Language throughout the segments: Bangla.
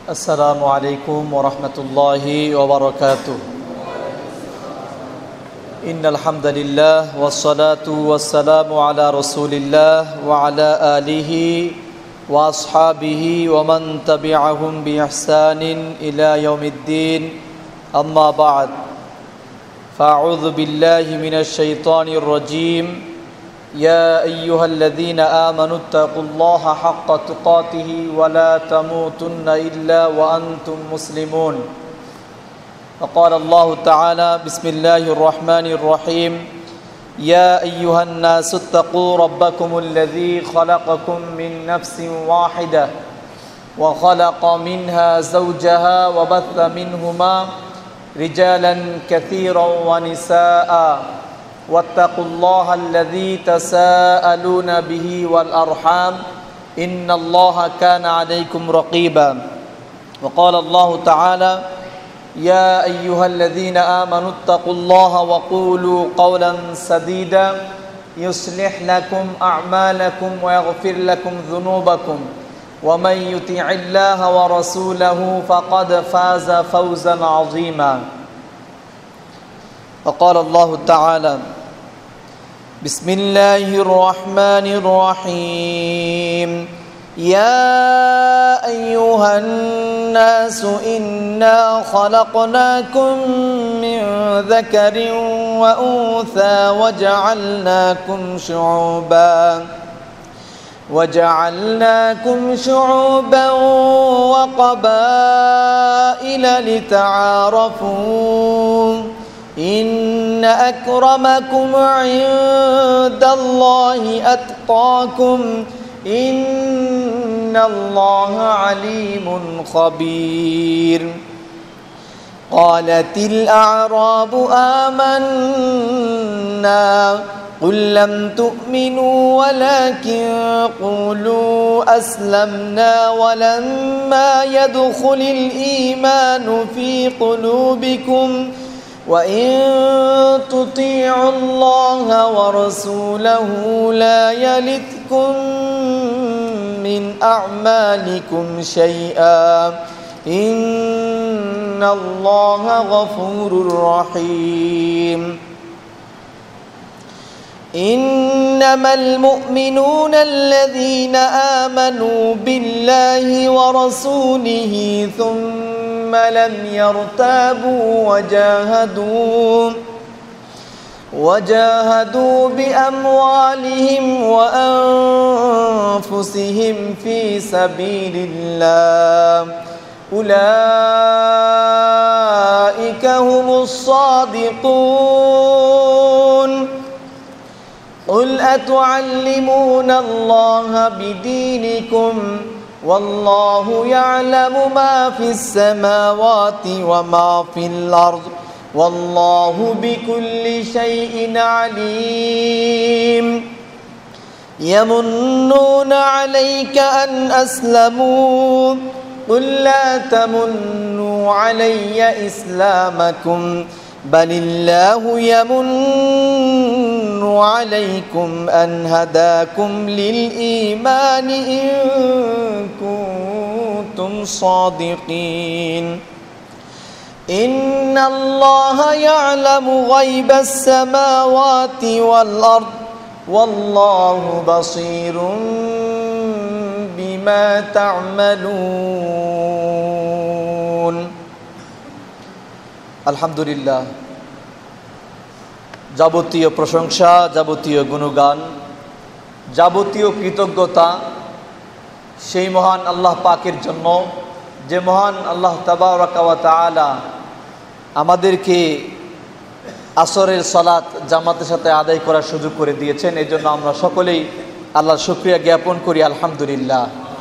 السلام عليكم ورحمة الله وبركاته. إن الحمد لله والصلاة والسلام على رسول الله وعلى آله وأصحابه ومن تبعهم بإحسان إلى يوم الدين. أما بعد، فأعوذ بالله من الشيطان الرجيم. يا أيها الذين آمنوا اتقوا الله حق تقاته ولا تموتن إلا وأنتم مسلمون. وقال الله تعالى: بسم الله الرحمن الرحيم. يا أيها الناس اتقوا ربكم الذي خلقكم من نفس واحدة وخلق منها زوجها وبث منهما رجالا كثيرا ونساء واتقوا الله الذي تساءلون به والأرحام إن الله كان عليكم رقيبا. وقال الله تعالى: يا أيها الذين آمنوا اتقوا الله وقولوا قولا سديدا يصلح لكم أعمالكم ويغفر لكم ذنوبكم ومن يطع الله ورسوله فقد فاز فوزا عظيما. وقال الله تعالى: بسم الله الرحمن الرحيم. يا أيها الناس إنا خلقناكم من ذكر وأنثى وجعلناكم شعوبا وقبائل لتعارفوا إن أكرمكم عند الله أتقاكم إن الله عليم خبير. قالت الأعراب آمنا قل لم تؤمنوا ولكن قولوا أسلمنا ولما يدخل الإيمان في قلوبكم وإن تطيعوا الله ورسوله لا يلتكم من أعمالكم شيئا إن الله غفور رحيم. إنما المؤمنون الذين آمنوا بالله ورسوله ثم لم يرتابوا وجاهدوا بأموالهم وأنفسهم في سبيل الله أولئك هم الصادقون. قل أتعلمون الله بدينكم والله يعلم ما في السماوات وما في الأرض والله بكل شيء عليم. يمنون عليك أن أسلموا قل لا تمنوا علي إسلامكم بل الله يمن عليكم أن هداكم للإيمان إن كنتم صادقين. إن الله يعلم غيب السماوات والأرض والله بصير بما تعملون. আলহামদুলিল্লাহ, যাবতীয় প্রশংসা, যাবতীয় গুণগান, যাবতীয় কৃতজ্ঞতা সেই মহান আল্লাহ পাকের জন্য, যে মহান আল্লাহ তাবারাকা ওয়া তাআলা আমাদেরকে আসরের সালাত জামাতের সাথে আদায় করার সুযোগ করে দিয়েছেন। এই জন্য আমরা সকলেই আল্লাহর শুকরিয়া জ্ঞাপন করি আলহামদুলিল্লাহ।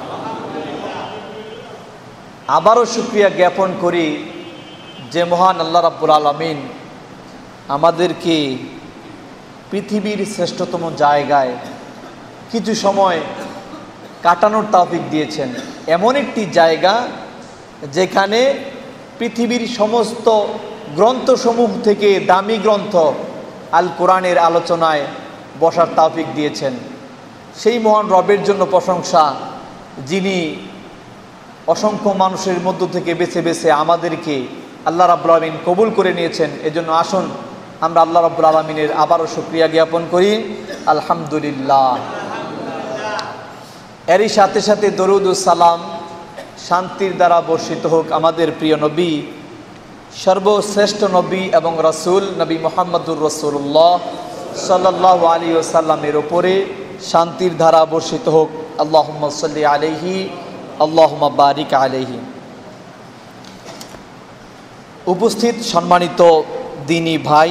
আবারও শুকরিয়া জ্ঞাপন করি যে মহান আল্লাহ রাব্বুল আলামিন আমাদেরকে পৃথিবীর শ্রেষ্ঠতম জায়গায় কিছু সময় কাটানোর তৌফিক দিয়েছেন। এমন একটি জায়গা যেখানে পৃথিবীর সমস্ত গ্রন্থসমূহ থেকে দামি গ্রন্থ আল কোরআনের আলোচনায় বসার তৌফিক দিয়েছেন। সেই মহান রবের জন্য প্রশংসা, যিনি অসংখ্য মানুষের মধ্য থেকে বেছে বেছে আমাদেরকে আল্লাহ রাব্বুল আলামিন কবুল করে নিয়েছেন। এজন্য আসুন আমরা আল্লাহ রাব্বুল আলামিনের আবারও শুকরিয়া জ্ঞাপন করি, আলহামদুলিল্লাহ। এরই সাথে সাথে দরুদ ও সালাম শান্তির দ্বারা বর্ষিত হোক আমাদের প্রিয় নবী, সর্বশ্রেষ্ঠ নবী এবং রাসূল নবী মুহাম্মদুর রাসূলুল্লাহ সাল্লাল্লাহু আলাইহি ওয়াসাল্লামের উপরে শান্তির ধারা বর্ষিত হোক। আল্লাহুম্মা সাল্লি আলাইহি আল্লাহুম্মা বারিক আলাইহি। উপস্থিত সম্মানিত দ্বীনী ভাই,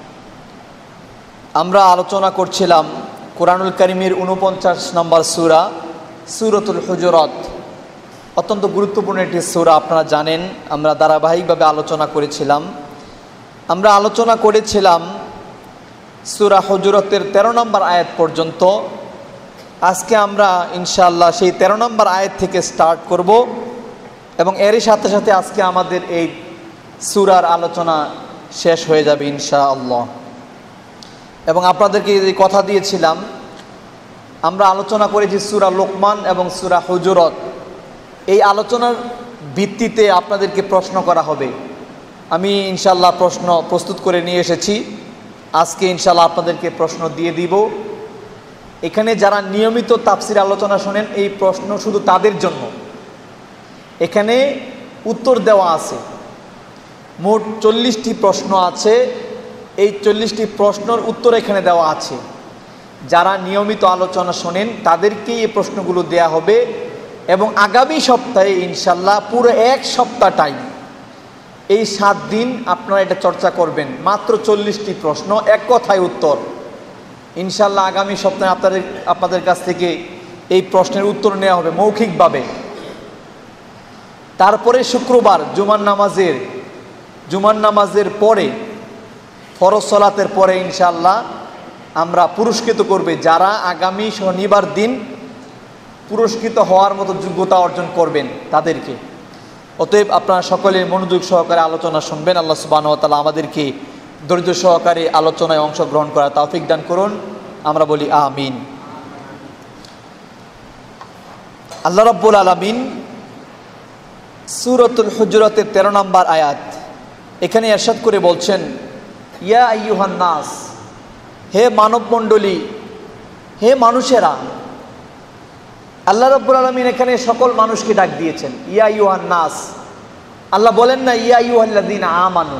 আমরা আলোচনা করছিলাম কোরআনুল কারীমের 49 নম্বর সূরা সূরাতুল হুজুরাত। অত্যন্ত গুরুত্বপূর্ণ একটি সূরা, আপনারা জানেন। আমরা ধারাবাহিকভাবে আলোচনা করেছিলাম। আমরা আলোচনা করেছিলাম সূরা হুজুরাতের 13 নম্বর আয়াত পর্যন্ত। আজকে আমরা ইনশাআল্লাহ সেই 13 নম্বর আয়াত থেকে স্টার্ট করব এবং এরই সাথে সাথে আজকে আমাদের এই সূরার আলোচনা শেষ হয়ে যাবে ইনশাআল্লাহ। এবং আপনাদেরকে যে কথা দিয়েছিলাম, আমরা আলোচনা করেছি সূরা লোকমান এবং সূরা হুজুরাত। এই আলোচনার ভিত্তিতে আপনাদেরকে প্রশ্ন করা হবে। আমি ইনশাআল্লাহ প্রশ্ন প্রস্তুত করে নিয়ে এসেছি। আজকে ইনশাআল্লাহ আপনাদেরকে প্রশ্ন দিয়ে দিব। এখানে যারা নিয়মিত তাফসির আলোচনা শোনেন, এই প্রশ্ন শুধু তাদের জন্য। এখানে উত্তর দেওয়া আছে, মোট 40টি প্রশ্ন আছে। এই 40টি প্রশ্নের উত্তর এখানে দেওয়া আছে। যারা নিয়মিত আলোচনা শোনেন তাদেরকে এই প্রশ্নগুলো দেয়া হবে এবং আগামী সপ্তাহে ইনশাআল্লাহ পুরো এক সপ্তাহ টাইম, এই 7 দিন আপনারা এটা চর্চা করবেন। মাত্র 40টি প্রশ্ন, এক কথায় উত্তর। ইনশাআল্লাহ আগামী সপ্তাহে আপনাদের কাছ থেকে এই প্রশ্নের উত্তর নেওয়া হবে মৌখিকভাবে। তারপরে শুক্রবার জুমার নামাজের পরে, ফরজ সালাতের পরে ইনশাআল্লাহ আমরা পুরস্কৃত করবে যারা আগামী শনিবার দিন পুরস্কৃত হওয়ার মতো যোগ্যতা অর্জন করবেন তাদেরকে। অতএব আপনারা সকলে মনোযোগ সহকারে আলোচনা শুনবেন। আল্লাহ সুবহানাহু ওয়া তাআলা আমাদেরকে ধৈর্য সহকারে আলোচনায় অংশগ্রহণ করার তৌফিক দান করুন। আমরা বলি আমিন। আল্লাহ রাব্বুল আলামিন সূরাতুল হুজুরাতের 13 নম্বর আয়াত এখানে ইরশাদ করে বলছেন, ইয়া আইয়ুহান নাস, হে মানব মণ্ডলী, হে মানুষেরা। আল্লাহ রাব্বুল আলামিন এখানে সকল মানুষকে ডাক দিয়েছেন, ইয়া আইয়ুহান নাস। আল্লাহ বলেন না ইয়া আইয়ুহাল্লাযীনা আমানু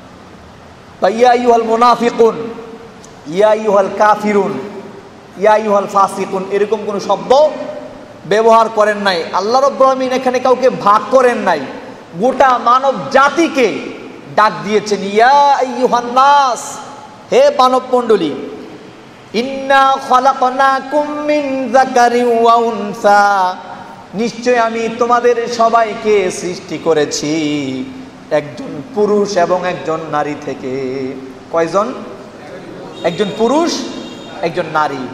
বা ইয়া আইয়ুহাল মুনাফিকুন, ইয়া আইয়ুহাল কাফিরুন, ইয়া আইয়ুহাল ফাসিকুন, এরকম কোনো শব্দ ব্যবহার করেন নাই। আল্লাহ রাব্বুল আলামিন এখানে কাউকে ভাগ করেন নাই, গোটা মানব জাতিকে ডাক দিয়েছেন, ইয়া আইয়ুহান নাস, হে মানব মণ্ডলী। ইন্না খালাকনাকুম মিন যাকারিন ওয়া উনসা, নিশ্চয় আমি তোমাদের সবাইকে সৃষ্টি করেছি একজন পুরুষ এবং একজন নারী থেকে। কয়জন? একজন পুরুষ, একজন নারী।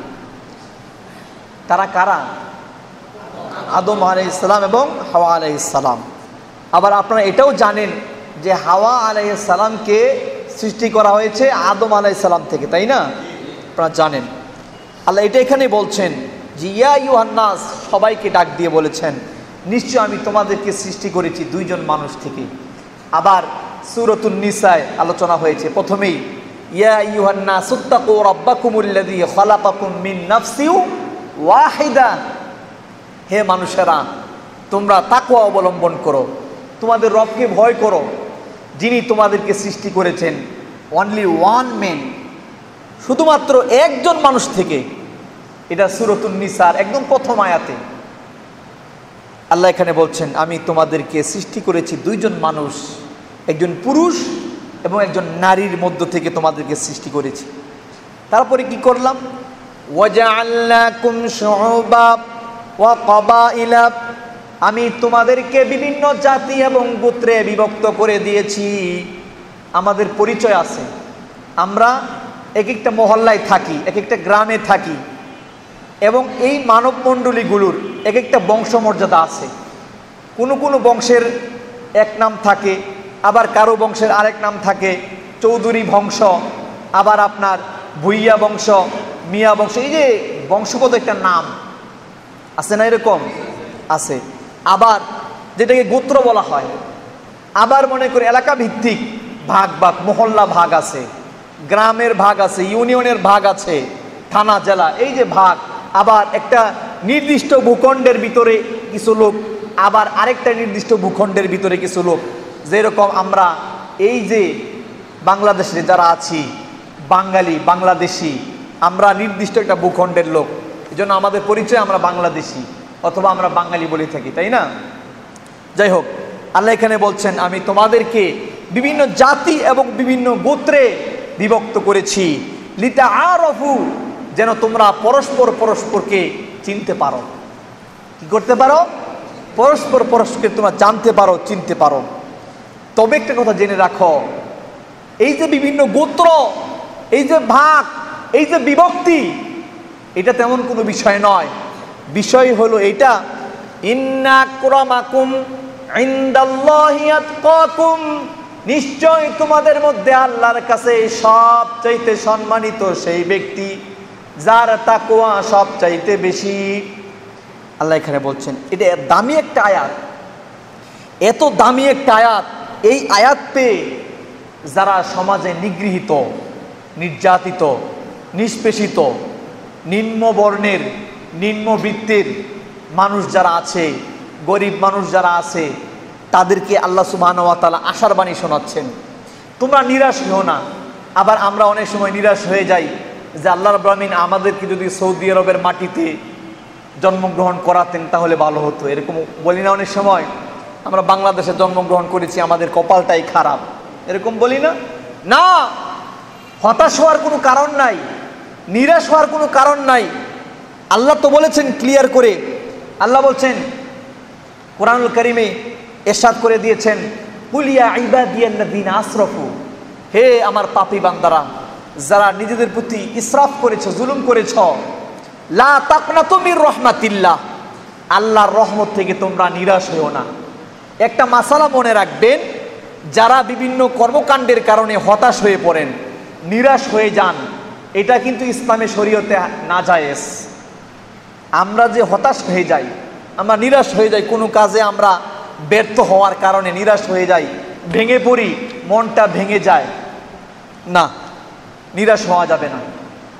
তারা কারা? আদম আলাইহিস সালাম এবং হাওয়া আলাইহিস সালাম। আবার আপনারা এটাও জানেন যে হাওয়া আলাইহিস সালামকে সৃষ্টি করা হয়েছে আদম আলাইহিস সালাম থেকে, তাই না? আপনারা জানেন। আল্লাহ এটা এখানে বলছেন যে ইয়া আইয়ুহান নাস, সবাইকে ডাক দিয়ে বলেছেন নিশ্চয় আমি তোমাদেরকে সৃষ্টি করেছি 2 জন মানুষ থেকে। আবার সূরাতুন নিসায় আলোচনা হয়েছে প্রথমেই, ইয়া আইয়ুহান নাস ইত্তাকু রাব্বাকুমুল্লাযী খালাকাকুম মিন নাফসিন ওয়াহিদা, হে মানুষেরা তোমরা তাকওয়া অবলম্বন করো, তোমাদের রবকে ভয় করো যিনি তোমাদেরকে সৃষ্টি করেছেন অনলি ওয়ান ম্যান, শুধুমাত্র একজন মানুষ থেকে। এটা সূরাতুন নিসার একদম প্রথম আয়াতে আল্লাহ এখানে বলছেন আমি তোমাদেরকে সৃষ্টি করেছি 2 জন মানুষ, একজন পুরুষ এবং একজন নারীর মধ্য থেকে তোমাদেরকে সৃষ্টি করেছি। তারপরে কি করলাম? ওয়াজআলনাকুম শুউবাব ওয়া ক্বাবাইলা, আমি তোমাদেরকে বিভিন্ন জাতি এবং গোত্রে বিভক্ত করে দিয়েছি। আমাদের পরিচয় আছে, আমরা এক একটা মহল্লায় থাকি, এক একটা গ্রামে থাকি এবং এই মানব মণ্ডলীগুলোর এক একটা বংশমর্যাদা আছে। কোনো কোনো বংশের এক নাম থাকে, আবার কারো বংশের আরেক নাম থাকে, চৌধুরী বংশ, আবার আপনার ভুইয়া বংশ, মিয়া বংশ, এই যে বংশগত একটা নাম আছে না, এরকম আছে। আবার যেটাকে গোত্র বলা হয়। আবার মনে করি এলাকা ভিত্তিক ভাগ ভাগ, মহল্লা ভাগ আছে, গ্রামের ভাগ আছে, ইউনিয়নের ভাগ আছে, থানা জেলা, এই যে ভাগ। আবার একটা নির্দিষ্ট ভূখণ্ডের ভিতরে কিছু লোক, আবার আরেকটা নির্দিষ্ট ভূখণ্ডের ভিতরে কিছু লোক। যেরকম আমরা এই যে বাংলাদেশে যারা আছি, বাঙালি, বাংলাদেশি, আমরা নির্দিষ্ট একটা ভূখণ্ডের লোক, এই জন্য আমাদের পরিচয় আমরা বাংলাদেশি অথবা আমরা বাঙালি বলে থাকি, তাই না? যাই হোক, আল্লাহ এখানে বলছেন আমি তোমাদেরকে বিভিন্ন জাতি এবং বিভিন্ন গোত্রে বিভক্ত করেছি, লিতাআরাফু, যেন তোমরা পরস্পর পরস্পরকে চিনতে পারো। কি করতে পারো? পরস্পর পরস্পরকে তোমরা জানতে পারো, চিনতে পারো। তবে একটা কথা জেনে রাখো, এই যে বিভিন্ন গোত্র, এই যে ভাগ, এই যে বিভক্তি, এটা তেমন কোনো বিষয় নয়। বিষয় হলো এটা, ইন্না আকরামাকুম ইনদাল্লাহি আতকাকুম, নিশ্চয় তোমাদের মধ্যে আল্লাহর কাছে সবচাইতে সম্মানিত সেই ব্যক্তি যার তাকওয়া সবচাইতে বেশি। আল্লাহ এখানে বলছেন, এটা দামি একটা আয়াত, এত দামি একটা আয়াত। এই আয়াত পেয়ে যারা সমাজে নিগৃহীত, নির্যাতিত, নিষ্পেষিত, নিম্ন বর্ণের, নিম্নবিত্তের মানুষ যারা আছে, গরিব মানুষ যারা আছে, তাদেরকে আল্লাহ সুবহানাহু ওয়া তাআলা আশার বাণী শোনাচ্ছেন, তোমরা নিরাশ হও না। আবার আমরা অনেক সময় নিরাশ হয়ে যাই যে আল্লাহ রাব্বুল আলামিন আমাদেরকে যদি সৌদি আরবের মাটিতে জন্মগ্রহণ করাতেন তাহলে ভালো হতো, এরকম বলি না অনেক সময়? আমরা বাংলাদেশে জন্মগ্রহণ করেছি, আমাদের কপালটাই খারাপ, এরকম বলি না? না, হতাশ হওয়ার কোনো কারণ নাই, নিরাশ হওয়ার কোনো কারণ নাই। আল্লাহ তো বলেছেন ক্লিয়ার করে, আল্লাহ বলছেন কোরআনুল কারীমে ইরশাদ করে দিয়েছেন, কুল ইয়া ইবাদিয়াল্লাযীনা আসরাফু, হে আমার পাপী বান্দারা, যারা নিজেদের প্রতি ইসরাফ করেছো, জুলুম করেছো, লা তাকনাতু মির রাহমাতিল্লাহ, আল্লাহর রহমত থেকে তোমরা নিরাশ হও না। একটা মাসালা মনে রাখবেন, যারা বিভিন্ন কর্মকাণ্ডের কারণে হতাশ হয়ে পড়েন, নিরাশ হয়ে যান, এটা কিন্তু ইসলামের শরীয়তে নাজায়েজ। আমরা যে হতাশ হয়ে যাই, আমরা নিরাশ হয়ে যাই, কোনো কাজে আমরা ব্যর্থ হওয়ার কারণে নিরাশ হয়ে যাই, ভেঙে পড়ি, মনটা ভেঙে যায়, না, নিরাশ হওয়া যাবে না,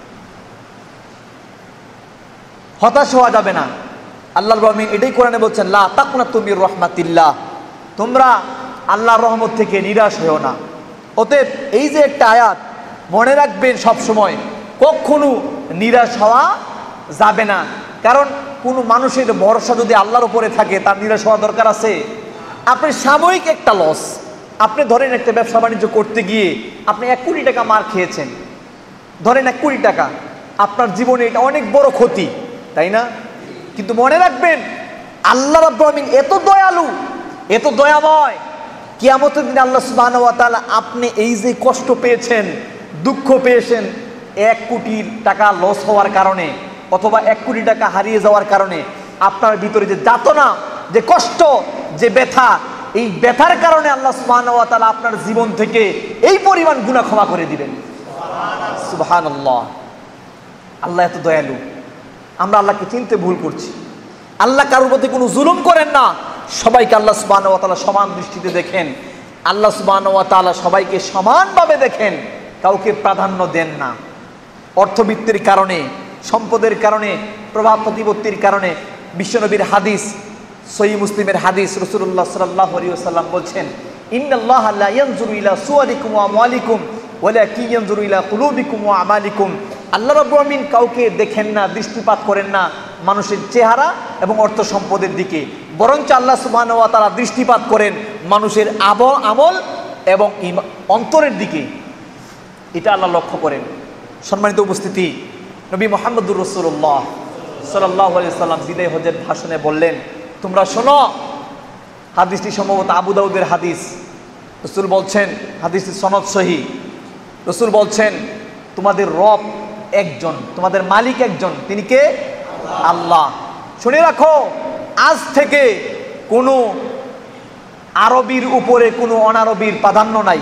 হতাশ হওয়া যাবে না। আল্লাহ রাব্বুল আলামিন এটাই কোরআনে বলছেন, লা তাকনাতু মির রাহমাতিল্লাহ, তোমরা আল্লাহর রহমত থেকে নিরাশ হও না। অতএব এই যে একটা আয়াত, মনে রাখবেন সব সময়, কখনো নিরাশ হওয়া যাবে না। কারণ কোনো মানুষের ভরসা যদি আল্লাহর উপরে থাকে, তার নিরাশ হওয়া দরকার আছে? আপনি সাময়িক একটা লস, আপনি ধরেন একটা ব্যবসা বাণিজ্য করতে গিয়ে আপনি 1 কোটি টাকা মার খেয়েছেন, ধরেন 1 কোটি টাকা, আপনার জীবনে এটা অনেক বড় ক্ষতি, তাই না? কিন্তু মনে রাখবেন, আল্লাহ রাব্বুল আলামিন এত দয়ালু, এত দয়াময়, কিয়ামতের দিন আল্লাহ সুবহানাহু ওয়া তাআলা আপনি এই যে কষ্ট পেয়েছেন, দুঃখ পেয়েছেন 1 কোটি টাকা লস হওয়ার কারণে, অথবা 1 কোটি টাকা হারিয়ে যাওয়ার কারণে, আপনার ভিতরে যে যাতনা, যে কষ্ট, যে ব্যথা, এই ব্যথার কারণে আল্লাহ সুবহানাহু ওয়া তাআলা আপনার জীবন থেকে এই পরিমাণ গুনাহ ক্ষমা করে দিবেন। সুবহানাল্লাহ, আল্লাহ এত দয়ালু। আমরা আল্লাহকে চিনতে ভুল করছি। আল্লাহ কারোর প্রতি কোনো জুলুম করেন না, সবাইকে আল্লাহ সুবহানাহু ওয়া তাআলা সমান দৃষ্টিতে দেখেন। আল্লাহ সুবহানাহু ওয়া তাআলা সবাইকে সমানভাবে দেখেন, কাউকে প্রাধান্য দেন না। অর্থবিত্তের কারণে, সম্পদের কারণে, প্রভাব প্রতিপত্তির কারণে, বিশ্বনবীর হাদিস, সহিহ মুসলিমের হাদিস, রাসূলুল্লাহ সাল্লাল্লাহু আলাইহি ওয়াসাল্লাম বলছেন, ইন্নাল্লাহা লা ইয়ানজুরু ইলা সুওয়ারিকুম ওয়া আমওয়ালিকুম ওয়ালাকিন ইয়ানজুরু ইলা কুলুবিকুম ওয়া আমালিকুম। আল্লাহ রাব্বুল আলামিন কাউকে দেখেন না, দৃষ্টিপাত করেন না মানুষের চেহারা এবং অর্থ সম্পদের দিকে, বরঞ্চ আল্লাহ সুবহানাহু ওয়া তাআলা দৃষ্টিপাত করেন মানুষের আমল এবং অন্তরের দিকে। এটা আল্লাহ লক্ষ্য করেন। সম্মানিত উপস্থিতি, নবী মুহাম্মদুর রাসূলুল্লাহ সাল্লাল্লাহু আলাইহি ওয়াসাল্লাম বিদায় হজের ভাষণে বললেন, তোমরা শোনো, হাদিসটি সম্ভবত আবু দাউদের হাদিস। রাসূল বলছেন, হাদিসটি সনদ সহিহ, রাসূল বলছেন, তোমাদের রব একজন, তোমাদের মালিক একজন, তিনি কে? আল্লাহ। শুনে রাখো, আজ থেকে কোনো আরবির উপরে কোনো অনারবির প্রাধান্য নাই,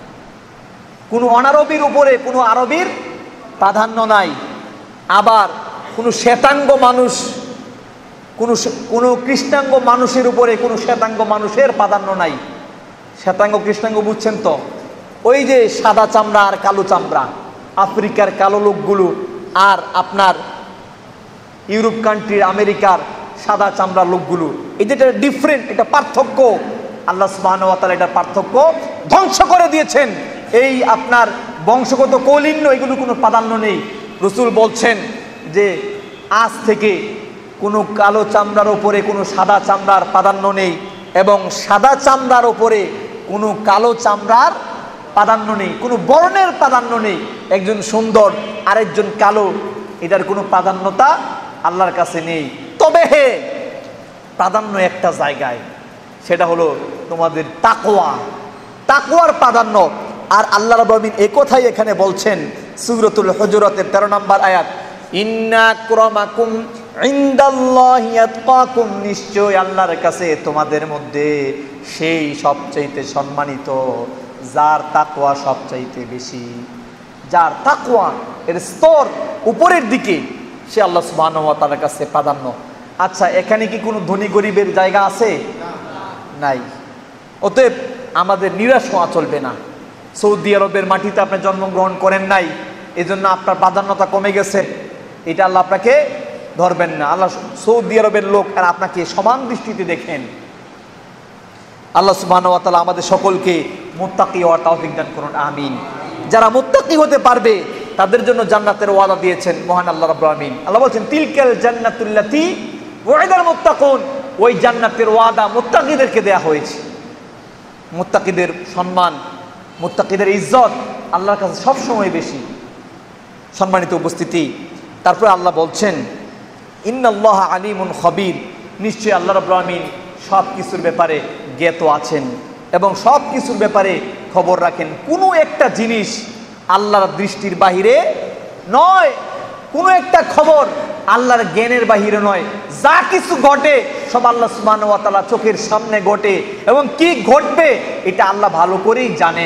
কোনো অনারবির উপরে কোনো আরবির প্রাধান্য নাই। আবার কোনো শ্বেতাঙ্গ মানুষ কোনো কৃষ্ণাঙ্গ মানুষের উপরে কোনো শ্বেতাঙ্গ মানুষের প্রাধান্য নাই। শ্বেতাঙ্গ কৃষ্ণাঙ্গ বুঝছেন তো? ওই যে সাদা চামড়া আর কালো চামড়া, আফ্রিকার কালো লোকগুলো আর আপনার ইউরোপ কান্ট্রির আমেরিকার সাদা চামড়ার লোকগুলো, এই যেটা ডিফারেন্ট, এটা পার্থক্য। আল্লাহ সুবহানাহু ওয়া তাআলা এটার পার্থক্য ধ্বংস করে দিয়েছেন। এই আপনার বংশগত কৌলিন্য এগুলো কোনো প্রাধান্য নেই। রাসূল বলছেন যে আজ থেকে কোনো কালো চামড়ার ওপরে কোনো সাদা চামড়ার প্রাধান্য নেই, এবং সাদা চামড়ার ওপরে কোনো কালো চামড়ার প্রাধান্য নেই, কোনো বর্ণের প্রাধান্য নেই। একজন সুন্দর আরেকজন কালো, এটার কোনো প্রাধান্যতা আল্লাহর কাছে নেই। তবে হে, প্রাধান্য একটা জায়গায়, সেটা হলো তোমাদের তাকওয়া, তাকওয়ার প্রাধান্য। আর আল্লাহ রাব্বুল আলামিন এই কথাই এখানে বলছেন সূরাতুল হুজুরাতের 13 নম্বর আয়াত, ইন্না আক্রামাকুম ইনদাল্লাহি আতকাকুম, নিশ্চয় আল্লাহর কাছে তোমাদের মধ্যে সেই সবচাইতে সম্মানিত যার তাকওয়া সবচাইতে বেশি, যার তাকওয়া এর স্তর উপরের দিকে, সে আল্লাহ সুবহানাহু ওয়া তাআলার কাছে প্রাধান্য। আচ্ছা, এখানে কি কোনো ধনী গরিবের জায়গা আছে? নাই। অতএব আমাদের নিরাশ হওয়া চলবে না। সৌদি আরবের মাটিতে আপনি জন্মগ্রহণ করেন নাই, এজন্য আপনার প্রাধান্যতা কমে গেছে, এটা আল্লাহ আপনাকে ধরবেন না। আল্লাহ সৌদি আরবের লোক আর আপনাকে সমান দৃষ্টিতে দেখেন। আল্লাহ সুবহানাহু ওয়া তাআলা আমাদের সকলকে মুত্তাকি হওয়ার তৌফিক দান করুন, আমিন। যারা মুত্তাকি হতে পারবে তাদের জন্য জান্নাতের ওয়াদা দিয়েছেন মহান আল্লাহ রাব্বুল আলামিন। আল্লাহ বলছেন তিলকাল জান্নাতুল্লাতী ওয়াইদাল মুত্তাকুন, ওই জান্নাতের ওয়াদা মুত্তাকিদেরকে দেয়া হয়েছে। মুত্তাকিদের সম্মান, মুত্তাকিদের ইজ্জত আল্লাহর কাছে সবসময় বেশি। সম্মানিত উপস্থিতি, তারপরে আল্লাহ বলছেন ইন্নাল্লাহা আলিমুন খবীর, নিশ্চয়ই আল্লাহ রাব্বুল আলামিন সব কিছুর ব্যাপারে জ্ঞাত আছেন এবং সব কিছুর ব্যাপারে খবর রাখেন। কোনো একটা জিনিস আল্লাহর দৃষ্টির বাহিরে নয়, কোনো একটা খবর আল্লাহর জ্ঞানের বাহিরে নয়। যা কিছু ঘটে সব আল্লাহ সুবহানাহু ওয়া তাআলা চোখের সামনে ঘটে, এবং কি ঘটবে এটা আল্লাহ ভালো করেই জানেন।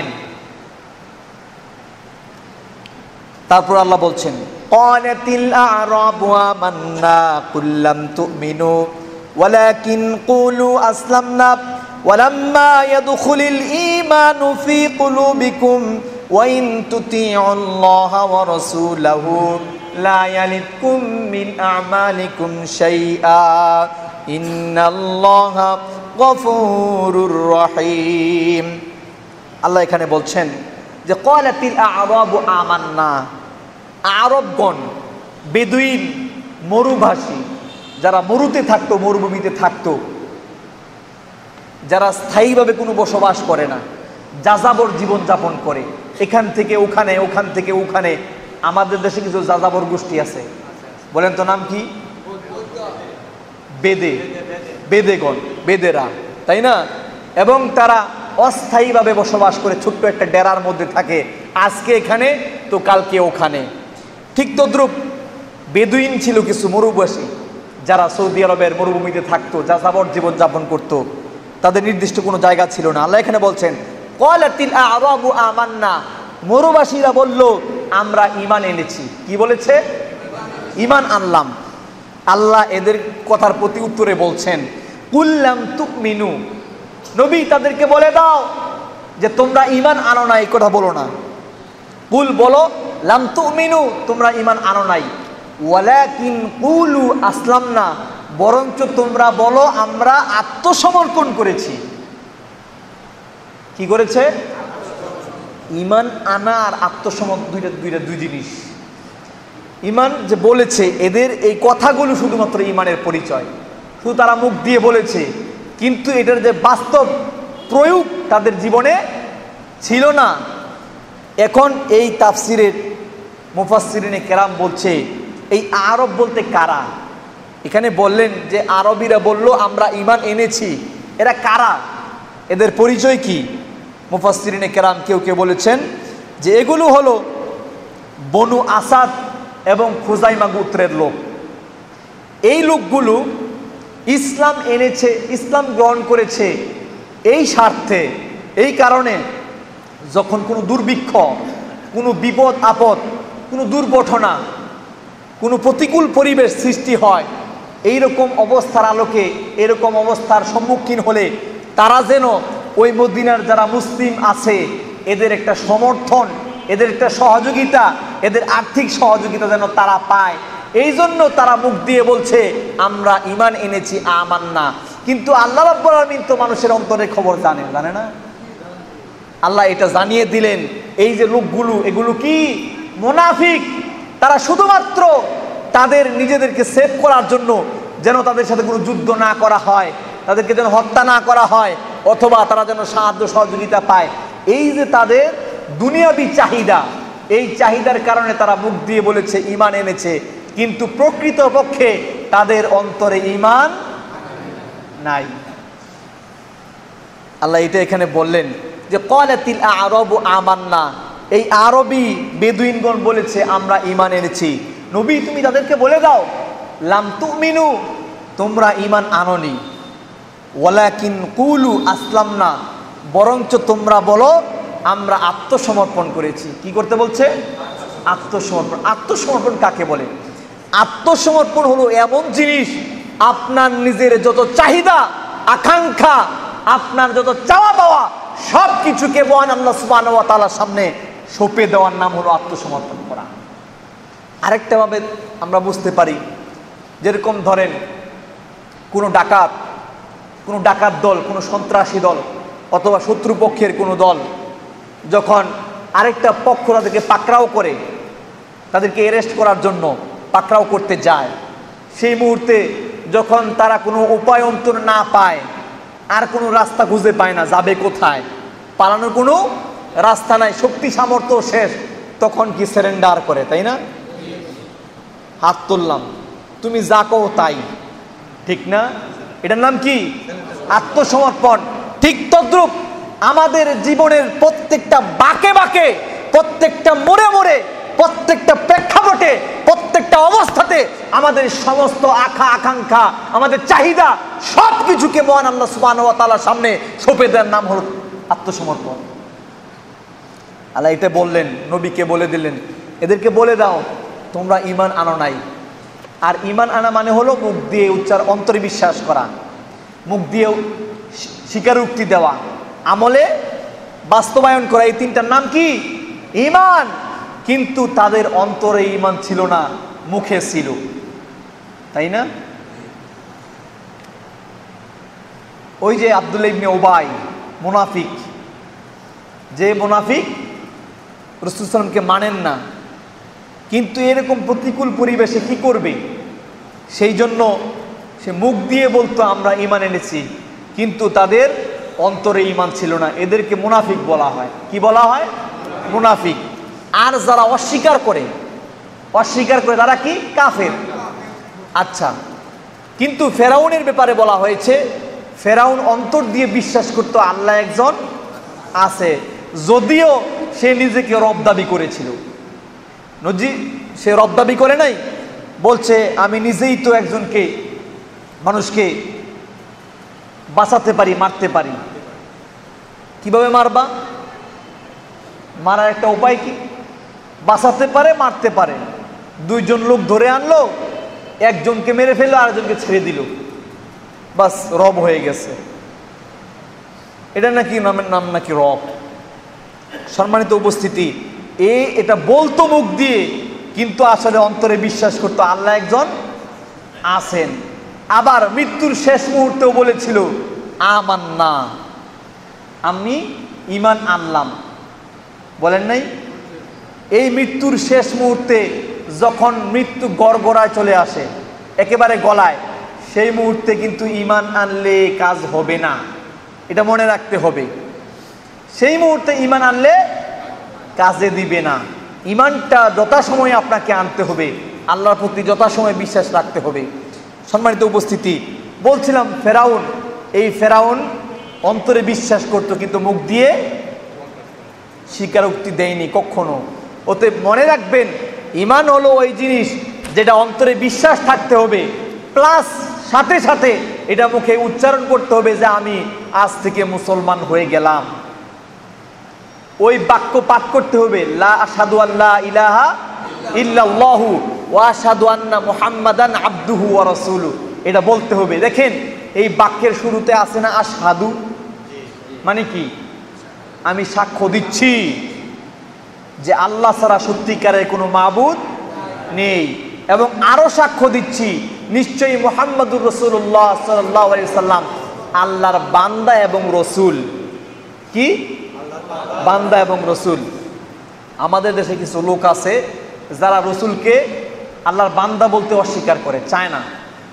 তারপর আল্লাহ বলছেন ক্বালাতিল আ'রাবু আমান্না কুল লাম তু'মিনু ওয়ালাকিন কুলু আসলামনা ওয়ালাম্মা ইয়াদখুলিল ঈমানু ফী কুলুবিকুম ওয়া ইন তুতিউল্লাহা ওয়া রাসূলাহু লা ইয়ালিদকুম মিন আমালিকুম শাইআ ইন্নাল্লাহা গফুরুর রহিম। আল্লাহ এখানে বলছেন যে ক্বালাতিল আ'রাবু আমান্না, আরবগণ, বেদুইন, মরুভাষী, যারা মরুতে থাকতো, মরুভূমিতে থাকতো, যারা স্থায়ীভাবে কোনো বসবাস করে না, যাযাবর জীবনযাপন করে, এখান থেকে ওখানে, ওখান থেকে ওখানে। আমাদের দেশে কিছু যাযাবর গোষ্ঠী আছে, বলেন তো নাম কি? বেদেগণ, বেদেরা, তাই না? এবং তারা অস্থায়ীভাবে বসবাস করে, ছোট্ট একটা ডেরার মধ্যে থাকে, আজকে এখানে তো কালকে ওখানে। ঠিক তদ্রূপ বেদুইন ছিল কিছু মরুবাসী, যারা সৌদি আরবের মরুভূমিতে থাকতো, যাযাবর জীবনযাপন করত, তাদের নির্দিষ্ট কোনো জায়গা ছিল না। আল্লাহ এখানে বলছেন ক্বালাতিল আ'রাবু আমান্না, মরুবাসীরা বলল আমরা ঈমান এনেছি। কি বলেছে? ঈমান আনলাম। আল্লাহ এদের কথার প্রতি উত্তরে বলছেন কুল লাম তু'মিনু, নবী তাদেরকে বলে দাও যে তোমরা ঈমান আনো নাই, এই কথা বলো না। কুল বলো লাম তু'মিনু, তোমরা ঈমান আনো নাই। ওয়ালাকিন কুলু আসলামনা, বরঞ্চ তোমরা বলো আমরা আত্মসমর্পণ করেছি। কি করেছে? ঈমান আনা আর আত্মসমর্পণ দুই জিনিস। ঈমান যে বলেছে, এদের এই কথাগুলো শুধুমাত্র ঈমানের পরিচয়, শুধু তারা মুখ দিয়ে বলেছে, কিন্তু এটার যে বাস্তব প্রয়োগ তাদের জীবনে ছিল না। এখন এই তাফসিরের মুফাসসিরিনে কেরাম বলছে এই আরব বলতে কারা? এখানে বললেন যে আরবিরা বলল আমরা ঈমান এনেছি, এরা কারা? এদের পরিচয় কি? মুফাসসিরিনে কেরাম কেউ কেউ বলেছেন যে এগুলো হলো বনু আসাদ এবং খুজাইমা গোত্রের লোক। এই লোকগুলো ইসলাম এনেছে, ইসলাম গ্রহণ করেছে এই স্বার্থে, এই কারণে যখন কোনো দুর্ভিক্ষ, কোনো বিপদ আপদ, কোনো দুর্ঘটনা, কোনো প্রতিকূল পরিবেশ সৃষ্টি হয়, এইরকম অবস্থার আলোকে, এরকম অবস্থার সম্মুখীন হলে তারা যেন ওই মদিনার যারা মুসলিম আছে এদের একটা সমর্থন, এদের একটা সহযোগিতা, এদের আর্থিক সহযোগিতা যেন তারা পায়। এই জন্য তারা মুখ দিয়ে বলছে আমরা ঈমান এনেছি, আমান্না। কিন্তু আল্লাহ রাব্বুল আলামিন তো মানুষের অন্তরের খবর জানেন, জানে না? আল্লাহ এটা জানিয়ে দিলেন এই যে লোকগুলো, এগুলো কি মুনাফিক। তারা শুধুমাত্র তাদের নিজেদেরকে সেভ করার জন্য, যেন তাদের সাথে কোনো যুদ্ধ না করা হয়, তাদেরকে যেন হত্যা না করা হয়, অথবা তারা যেন সাহায্য সহযোগিতা পায়, এই যে তাদের দুনিয়াবী চাহিদা, এই চাহিদার কারণে তারা মুখ দিয়ে বলেছে ঈমান এনেছে, কিন্তু প্রকৃতপক্ষে তাদের অন্তরে ঈমান নাই। আল্লাহ এটা এখানে বললেন যে ক্বালাতিল আ'রাবু আমান্না, এই আরবি বেদুইনগণ বলেছে আমরা ঈমান এনেছি। নবী তুমি তাদেরকে বলে দাও লাম তুমিনু, তোমরা ঈমান আনোনি, ওয়ালাকিন কুলু আসলামনা, বরঞ্চ তোমরা বলো আমরা আত্মসমর্পণ করেছি। কি করতে বলছে? আত্মসমর্পণ। আত্মসমর্পণ কাকে বলে? আত্মসমর্পণ হলো এমন জিনিস, আপনার নিজের যত চাহিদা আকাঙ্ক্ষা, আপনার যত চাওয়া পাওয়া সব কিছুকে মহান আল্লাহ সুবহানাহু ওয়া তাআলার সামনে সঁপে দেওয়ার নাম হলো আত্মসমর্পণ করা। আরেকটা ভাবে আমরা বুঝতে পারি, যেরকম ধরেন কোনো ডাকাত দল, কোনো সন্ত্রাসী দল অথবা শত্রুপক্ষের কোনো দল যখন আরেকটা পক্ষ তাদেরকে পাকড়াও করে, তাদেরকে অ্যারেস্ট করার জন্য পাকড়াও করতে যায়, সেই মুহূর্তে যখন তারা কোনো উপায় অন্তর না পায়, আর কোনো রাস্তা খুঁজে পায় না, যাবে কোথায়, পালানোর কোনো রাস্তা নাই, শক্তি সামর্থ্য শেষ, তখন কি সারেন্ডার করে, তাই না? হাত তুললাম, তুমি যা কও তাই, ঠিক না? এটার নাম কি? আত্মসমর্পণ। ঠিক তদ্রূপ আমাদের জীবনের প্রত্যেকটা বাঁকে বাঁকে, প্রত্যেকটা মোড়ে মোড়ে, প্রত্যেকটা প্রেক্ষাপটে, প্রত্যেকটা অবস্থাতে আমাদের সমস্ত আকাঙ্ক্ষা, আমাদের চাহিদা সব কিছুকে মহান আল্লাহ সুবহানাহু ওয়া তাআলার সামনে সঁপে দেওয়ার নাম হলো আত্মসমর্পণ। আল্লাহ এটা বললেন, নবীকে বলে দিলেন এদেরকে বলে দাও তোমরা ঈমান আনো নাই। আর ঈমান আনা মানে হলো মুখ দিয়ে অন্তরে বিশ্বাস করা, মুখ দিয়ে স্বীকারোক্তি দেওয়া, আমলে বাস্তবায়ন করা, এই তিনটার নাম কি? ঈমান। কিন্তু তাদের অন্তরে ঈমান ছিল না, মুখে ছিল, তাই না? ওই যে আব্দুল্লাহ ইবনে উবাই মুনাফিক, যে মুনাফিক রাসূল সাল্লাল্লাহু আলাইহি ওয়াসাল্লামকে মানেন না, কিন্তু এরকম প্রতিকূল পরিবেশে কি করবে, সেই জন্য সে মুখ দিয়ে বলতো আমরা ঈমান এনেছি, কিন্তু তাদের অন্তরে ঈমান ছিল না, এদেরকে মুনাফিক বলা হয়। কি বলা হয়? মুনাফিক। আর যারা অস্বীকার করে তারা কি? কাফের। আচ্ছা, কিন্তু ফেরাউনের ব্যাপারে বলা হয়েছে ফেরাউন অন্তর দিয়ে বিশ্বাস করত আল্লাহ একজন আছে, যদিও সে নিজেকে রব দাবি করেছিল। সে রব দাবি করে নাই, বলছে আমি নিজেই তো একজনকে, মানুষকে বাঁচাতে পারি, মারতে পারি। কিভাবে মারবা? মারার একটা উপায় কি? বাঁচাতে পারে, মারতে পারে। দুইজন লোক ধরে আনলো, একজনকে মেরে ফেললো, আরেকজনকে ছেড়ে দিল, বাস রব হয়ে গেছে। এটা নাকি নাম নাকি রব? সম্মানিত উপস্থিতি, এটা বলতো মুখ দিয়ে, কিন্তু আসলে অন্তরে বিশ্বাস করতো আল্লাহ একজন আছেন। আবার মৃত্যুর শেষ মুহূর্তেও বলেছিল আমান্না, আমি ঈমান আনলাম, বলেন নাই? এই মৃত্যুর শেষ মুহূর্তে যখন মৃত্যু গড়গড়ায় চলে আসে, একেবারে গলায়, সেই মুহূর্তে কিন্তু ঈমান আনলে কাজ হবে না, এটা মনে রাখতে হবে। সেই মুহূর্তে ঈমান আনলে কাজে দিবে না। ঈমানটা যথাসময়ে আপনাকে আনতে হবে, আল্লাহর প্রতি যথাসময়ে বিশ্বাস রাখতে হবে। সম্মানিত উপস্থিতি, বলছিলাম ফেরাউন, এই ফেরাউন অন্তরে বিশ্বাস করত, কিন্তু মুখ দিয়ে স্বীকারোক্তি দেয়নি কখনো। ওতে মনে রাখবেন, ঈমান হলো ওই জিনিস যেটা অন্তরে বিশ্বাস থাকতে হবে, প্লাস সাথে সাথে এটা মুখে উচ্চারণ করতে হবে যে আমি আজ থেকে মুসলমান হয়ে গেলাম। ওই বাক্য পাঠ করতে হবে, লা আশহাদু আল্লা ইলাহা ইল্লাল্লাহু ওয়া আশহাদু আন্না মুহাম্মাদান আবদুহু ওয়া রাসূলুহু। এটা বলতে হবে। দেখেন এই বাক্যের শুরুতে আছে না আশহাদু, মানে কি? আমি সাক্ষ্য দিচ্ছি যে আল্লাহ ছাড়া সত্যিকারের কোনো মাবুদ নেই, এবং আরো সাক্ষ্য দিচ্ছি নিশ্চয়ই মুহাম্মদুর রাসূলুল্লাহ সাল্লাল্লাহু আলাইহি সাল্লাম আল্লাহর বান্দা এবং রসুল। কি? বান্দা এবং রসুল। আমাদের দেশে কিছু লোক আছে যারা রসুলকে আল্লাহর বান্দা বলতে অস্বীকার করে, চায় না।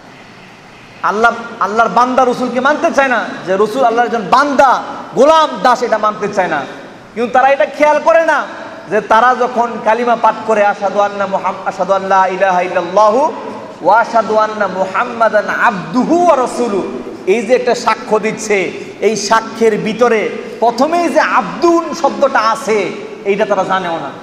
আল্লাহর বান্দা রসুলকে মানতে চায় না, যে রসুল আল্লাহর একজন বান্দা, গোলাম, দাস, এটা মানতে চায় না। কিন্তু তারা এটা খেয়াল করে না যে তারা যখন কালিমা পাঠ করে আশহাদু আল্লা ইলাহা ইল্লাল্লাহু ওয়া আশহাদু আন্না মুহাম্মাদান আবদুহু ওয়া রাসূলুহু, এই যে একটা সাক্ষ্য দিচ্ছে, এই সাক্ষ্যের ভিতরে প্রথমেই যে আব্দুন শব্দটা আছে এইটা তারা জানেও না,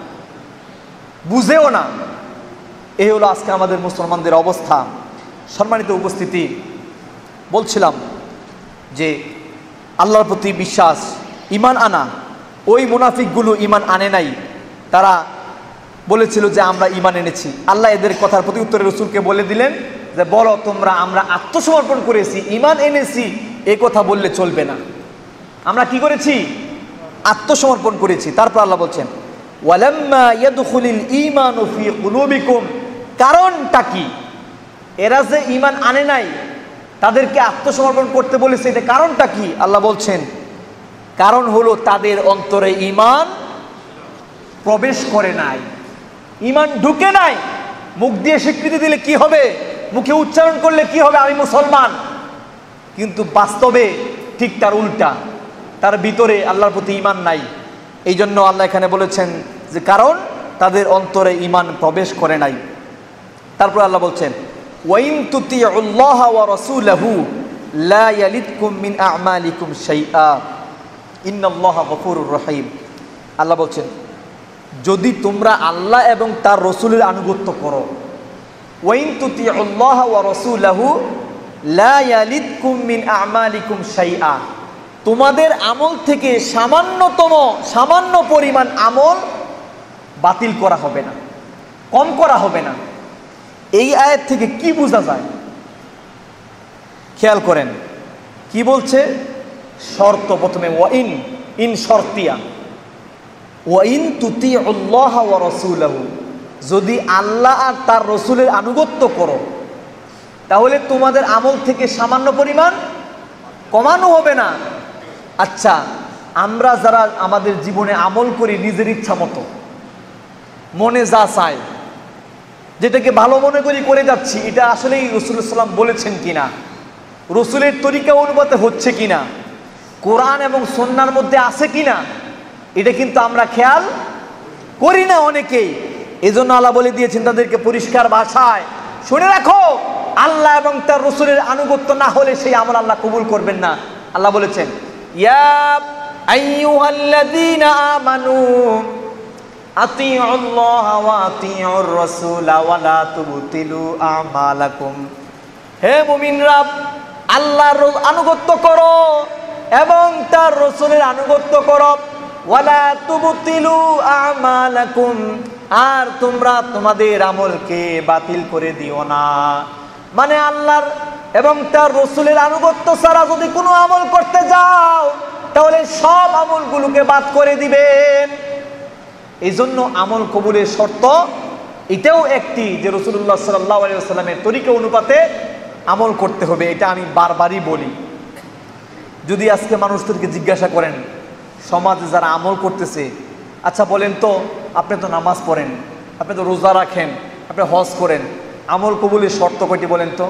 বুঝেও না। এই হলো আজকে আমাদের মুসলমানদের অবস্থা। সম্মানিত উপস্থিতি, বলছিলাম যে আল্লাহর প্রতি বিশ্বাস, ঈমান আনা। ওই মুনাফিকগুলো ঈমান আনে নাই, তারা বলেছিল যে আমরা ঈমান এনেছি। আল্লাহ এদের কথার প্রতি উত্তরে রসুলকে বলে দিলেন যে বলো তোমরা আমরা আত্মসমর্পণ করেছি, ঈমান এনেছি, এই কথা বললে চলবে না। আমরা কি করেছি? আত্মসমর্পণ করেছি। তারপর আল্লাহ বলছেন ওয়ালাম্মা ইয়াদখুলিল ঈমানু ফি কুলুবিকুম, কারণটা কি? এরা যে ঈমান আনে নাই, তাদেরকে আত্মসমর্পণ করতে বলেছে, এটা কারণটা কি? আল্লাহ বলছেন কারণ হলো তাদের অন্তরে ঈমান প্রবেশ করে নাই, ঈমান ঢুকে নাই। মুখ দিয়ে স্বীকৃতি দিলে কি হবে, মুখে উচ্চারণ করলে কি হবে, আমি মুসলমান, কিন্তু বাস্তবে ঠিক তার উল্টা, তার ভিতরে আল্লাহর প্রতি ঈমান নাই। এই জন্য আল্লাহ এখানে বলেছেন যে কারণ তাদের অন্তরে ঈমান প্রবেশ করে নাই। তারপর আল্লাহ বলছেন ওয়াইন তুতিউল্লাহা ওয়া রাসূলাহু লা ইয়ালিদকুম মিন আ'মালিকুম শাইআ ইন্নাল্লাহা গফুরুর রহিম। আল্লাহ বলছেন যদি তোমরা আল্লাহ এবং তার রসুলের আনুগত্য করো, ওয়াইন তুতিউল্লাহা ওয়া রাসূলাহু লা ইয়ালিদকুম মিন আ'মালিকুম শাইআ, তোমাদের আমল থেকে সামান্য পরিমাণ আমল বাতিল করা হবে না, কম করা হবে না। এই আয়াত থেকে কি বোঝা যায়? খেয়াল করেন কি বলছে। শর্ত প্রথমে ওয়াইন, ইন শর্তিয়া, ওয়াইন তুতিউল্লাহা ওয়া রাসূলাহু, যদি আল্লাহ আর তার রসুলের আনুগত্য করো তাহলে তোমাদের আমল থেকে সামান্য পরিমাণ কমানো হবে না। আচ্ছা, আমরা যারা আমাদের জীবনে আমল করি নিজের ইচ্ছা মতো, মনে যা চায়, যেটাকে ভালো মনে করি করে যাচ্ছি, এটা আসলেই রাসূলুল্লাহ সাল্লাল্লাহু আলাইহি ওয়াসাল্লাম বলেছেন কিনা, রসুলের তরিকা অনুপাতে হচ্ছে কিনা, কোরআন এবং সুন্নাহর মধ্যে আছে কিনা, এটা কিন্তু আমরা খেয়াল করি না অনেকেই। এজন্য আল্লাহ বলে দিয়েছেন তাদেরকে পরিষ্কার ভাষায়, শুনে রাখো আল্লাহ এবং তার রসুলের আনুগত্য না হলে সেই আমল আল্লাহ কবুল করবেন না। আল্লাহ বলেছেন ইয়া আইয়ুহাল্লাযীনা আমানু আতিউল্লাহা ওয়া আতিউর রাসূলা ওয়া লা তুবতিলু আমালাকুম, হে মুমিনরা আল্লাহর আনুগত্য করো এবং তার রসুলের আনুগত্য করো, ওয়ালা তুবতিলু আমালাকুম, আর তোমরা তোমাদের আমলকে বাতিল করে দিও না। মানে আল্লাহর এবং তার রসুলের আনুগত্য ছাড়া যদি কোনো আমল করতে যাও তাহলে সব আমলগুলোকে বাদ করে দিবেন। এই জন্য আমল কবুলের শর্ত এটাও একটি যে রাসূলুল্লাহ সাল্লাল্লাহু আলাইহি ওয়াসাল্লামের তরিকা অনুপাতে আমল করতে হবে। এটা আমি বারবারই বলি। যদি আজকে মানুষদেরকে জিজ্ঞাসা করেন সমাজে যারা আমল করতেছে, আচ্ছা বলেন তো আপনি তো নামাজ পড়েন, আপনি তো রোজা রাখেন, আপনি হজ করেন, আমল কবুলের শর্ত কয়টি বলেন তো?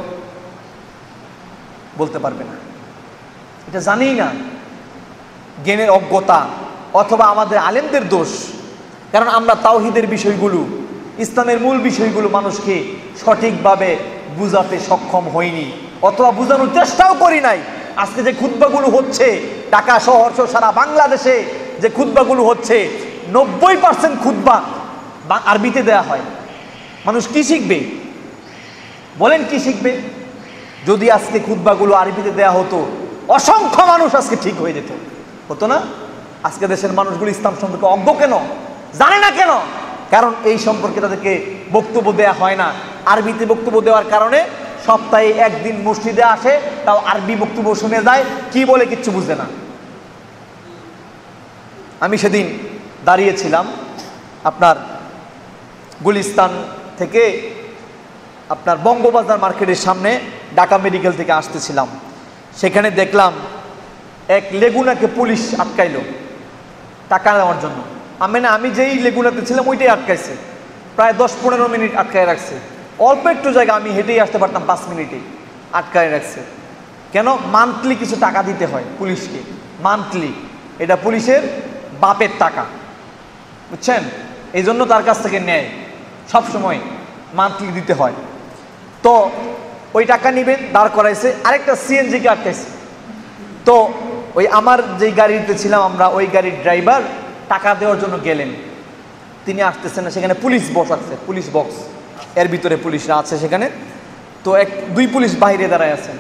বলতে পারবে না। এটা জানি না, জ্ঞানের অজ্ঞতা অথবা আমাদের আলেমদের দোষ। কারণ আমরা তাওহীদের বিষয়গুলো, ইসলামের মূল বিষয়গুলো মানুষকে সঠিকভাবে বুঝাতে সক্ষম হইনি, অথবা বুঝানোর চেষ্টাও করি নাই। আজকে যে খুতবাগুলো হচ্ছে ঢাকা শহর সহ সারা বাংলাদেশে যে খুতবাগুলো হচ্ছে, 90% খুতবা আরবিতে দেয়া হয়। মানুষ কি শিখবে বলেন? কি শিখবে? যদি আজকে খুতবাগুলো আরবিতে দেয়া হতো অসংখ্য মানুষ আজকে ঠিক হয়ে যেত, হতো না? আজকে দেশের মানুষগুলো ইসলাম সম্পর্কে অজ্ঞ কেন, জানে না কেন? কারণ এই সম্পর্কে তাদেরকে বক্তব্য দেয়া হয় না। আরবিতে বক্তব্য দেওয়ার কারণে সপ্তাহে একদিন মসজিদে আসে, তাও আরবি বক্তব্য শুনে যায়, কি বলে কিচ্ছু বুঝে না। আমি সেদিন দাঁড়িয়েছিলাম আপনার গুলিস্তান থেকে আপনার বঙ্গবাজার মার্কেটের সামনে, ঢাকা মেডিকেল থেকে আসতেছিলাম। সেখানে দেখলাম এক লেগুনাকে পুলিশ আটকাইলো টাকা নেওয়ার জন্য। আমি যেই লেগুনাতে ছিলাম ওইটাই আটকাইছে, প্রায় 10-15 মিনিট আটকায় রাখছে। অল্প একটু জায়গা, আমি হেঁটেই আসতে পারতাম 5 মিনিটে, আটকায় রাখছে। কেন? মান্থলি কিছু টাকা দিতে হয় পুলিশকে, মান্থলি। এটা পুলিশের বাপের টাকা, বুঝছেন? এই জন্য তার কাছ থেকে নেয়, সবসময় মান্থলি দিতে হয়। তো ওই টাকা নিবেন, দাঁড় করাইছে। আরেকটা সিএনজিকে আটকাইছে। তো ওই আমার যেই গাড়িতে ছিলাম আমরা, ওই গাড়ির ড্রাইভার টাকা দেওয়ার জন্য গেলেন, তিনি আসতেছেন না। সেখানে পুলিশ বক্স আছে, পুলিশ বক্স, এর ভিতরে পুলিশরা আছে সেখানে। তো 2 পুলিশ বাইরে দাঁড়ায় আছেন।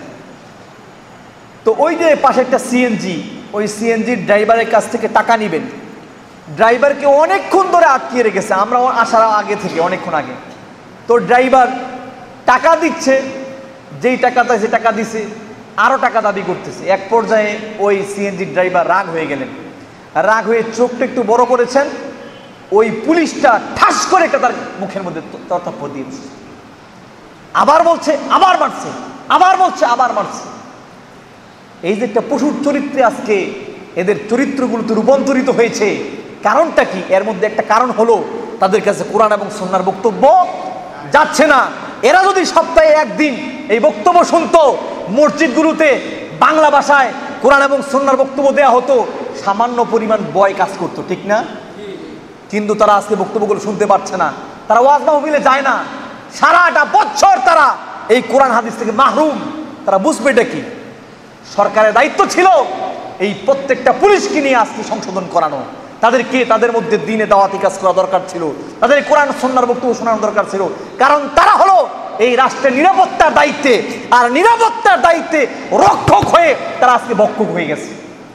তো ওই যে পাশে একটা সিএনজি, ওই সিএনজির ড্রাইভারের কাছ থেকে টাকা নিবেন, ড্রাইভারকে অনেকক্ষণ ধরে আটকিয়ে রেখেছে, আমরা আসার আগে থেকে অনেকক্ষণ আগে। তো ড্রাইভার টাকা দিচ্ছে, যেই টাকা চাইছে টাকা দিছে, আরও টাকা দাবি করতেছে। এক পর্যায়ে ওই সিএনজি ড্রাইভার রাগ হয়ে গেলেন, রাগ হয়ে চোখটা একটু বড় করেছেন, ওই পুলিশটা ঠাস করে একটা তার মুখের মধ্যে তর্থাপ্পর দিয়ে দিচ্ছে। আবার বলছে, আবার মারছে, আবার বলছে, আবার মারছে। এই যে একটা পশুর চরিত্রে আজকে এদের চরিত্রগুলো তো রূপান্তরিত হয়েছে। কারণটা কি? এর মধ্যে একটা কারণ হলো তাদের কাছে কোরআন এবং সুন্নাহর বক্তব্য যাচ্ছে না। এরা যদি সপ্তাহে একদিন এই বক্তব্য শুনতো, মসজিদগুলোতে বাংলা ভাষায় কোরআন এবং সুন্নাহর বক্তব্য দেওয়া হতো, সামান্য পরিমাণ ভয় কাজ করতো, ঠিক না? কিন্তু তারা আজকে বক্তব্যগুলো শুনতে পাচ্ছে না, তারা ওয়াজ মাহফিলে যায় না, সারাটা বছর তারা এই কোরআন হাদিস থেকে মাহরুম। তারা বুঝবে এটা কি? সরকারের দায়িত্ব ছিল এই প্রত্যেকটা পুলিশকে নিয়ে আজকে সংশোধন করানো, তাদেরকে তাদের মধ্যে দিনে দাওয়াতি কাজ করা দরকার ছিল, তাদের কোরআন সুন্নাহর বক্তব্য শোনানো দরকার ছিল। কারণ তারা হলো এই রাষ্ট্রের নিরাপত্তার দায়িত্বে, আর নিরাপত্তার দায়িত্বে রক্ষক হয়ে তারা আজকে ভক্ষক হয়ে গেছে।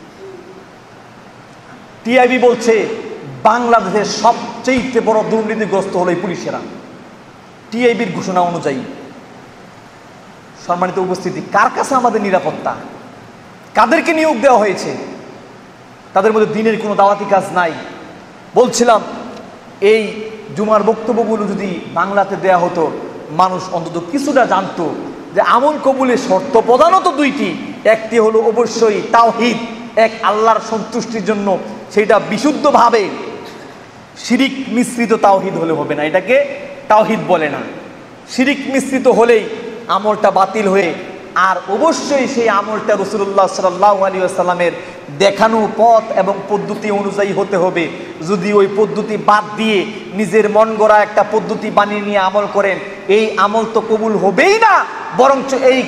টিআইবি বলছে বাংলাদেশের সবচেয়ে বড় দুর্নীতিগ্রস্ত হলো এই পুলিশেরা। টিআইবির ঘোষণা অনুযায়ী। সম্মানিত উপস্থিতি, কার কাছে আমাদের নিরাপত্তা? কাদেরকে নিয়োগ দেওয়া হয়েছে? তাদের মধ্যে দিনের কোনো দাওয়াতি কাজ নাই। বলছিলাম এই জুমার বক্তব্যগুলো যদি বাংলাতে দেয়া হতো, মানুষ অন্তত কিছুটা জানতো যে আমল কবুলের শর্ত প্রধানত 2টি। একটি হলো অবশ্যই তাওহীদ, এক আল্লাহর সন্তুষ্টির জন্য, সেটা বিশুদ্ধভাবে, শিরিক মিশ্রিত তাওহীদ হলে হবে না, এটাকে তাওহীদ বলে না। শিরিক মিশ্রিত হলেই আমলটা বাতিল হয়ে, আর অবশ্যই সেই আমলটা রাসূলুল্লাহ সাল্লাল্লাহু আলাইহি ওয়াসাল্লামের দেখানো পথ এবং পদ্ধতি অনুযায়ী হতে হবে। যদি ওই পদ্ধতি বাদ দিয়ে নিজের মন গড়া একটা পদ্ধতি বানিয়ে নিয়ে আমল করেন, এই আমল তো কবুল হবেই না, বরঞ্চ এই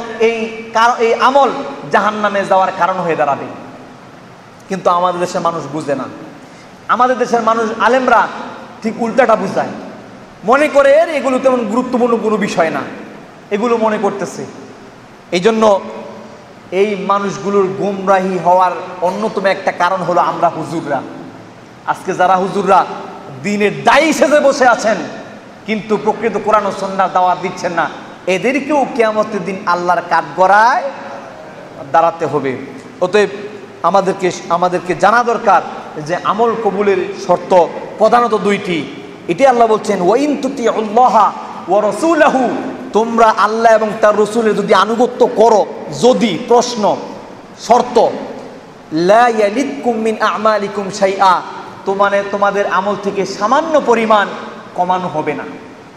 আমল জাহান্নামে যাওয়ার কারণ হয়ে দাঁড়াবে। কিন্তু আমাদের দেশের মানুষ বুঝে না। আমাদের দেশের মানুষ, আলেমরা ঠিক উল্টাটা বুঝায়, মনে করে এগুলো তেমন গুরুত্বপূর্ণ কোনো বিষয় না, এগুলো মনে করতেছে। এই জন্য এই মানুষগুলোর গুমরাহি হওয়ার অন্যতম একটা কারণ হলো আমরা হুজুররা। আজকে যারা হুজুররা দিনের দায়ী সেজে বসে আছেন, কিন্তু প্রকৃত কোরআন ও সুন্নাহর দাওয়াত দিচ্ছেন না, এদেরকেও কিয়ামতের দিন আল্লাহর কাঠগড়ায় দাঁড়াতে হবে। অতএব আমাদেরকে জানা দরকার যে আমল কবুলের শর্ত প্রধানত 2টি। এটি আল্লাহ বলছেন, ওয়াইন তুতিউল্লাহা ওয়া রাসূলাহু, তোমরা আল্লাহ এবং তার রসুলের যদি আনুগত্য করো, যদি প্রশ্ন শর্ত, লা ইয়ালিদকুম মিন আমালিকুম শাইআ, তোমাদের আমল থেকে সামান্য পরিমাণ কমানো হবে না।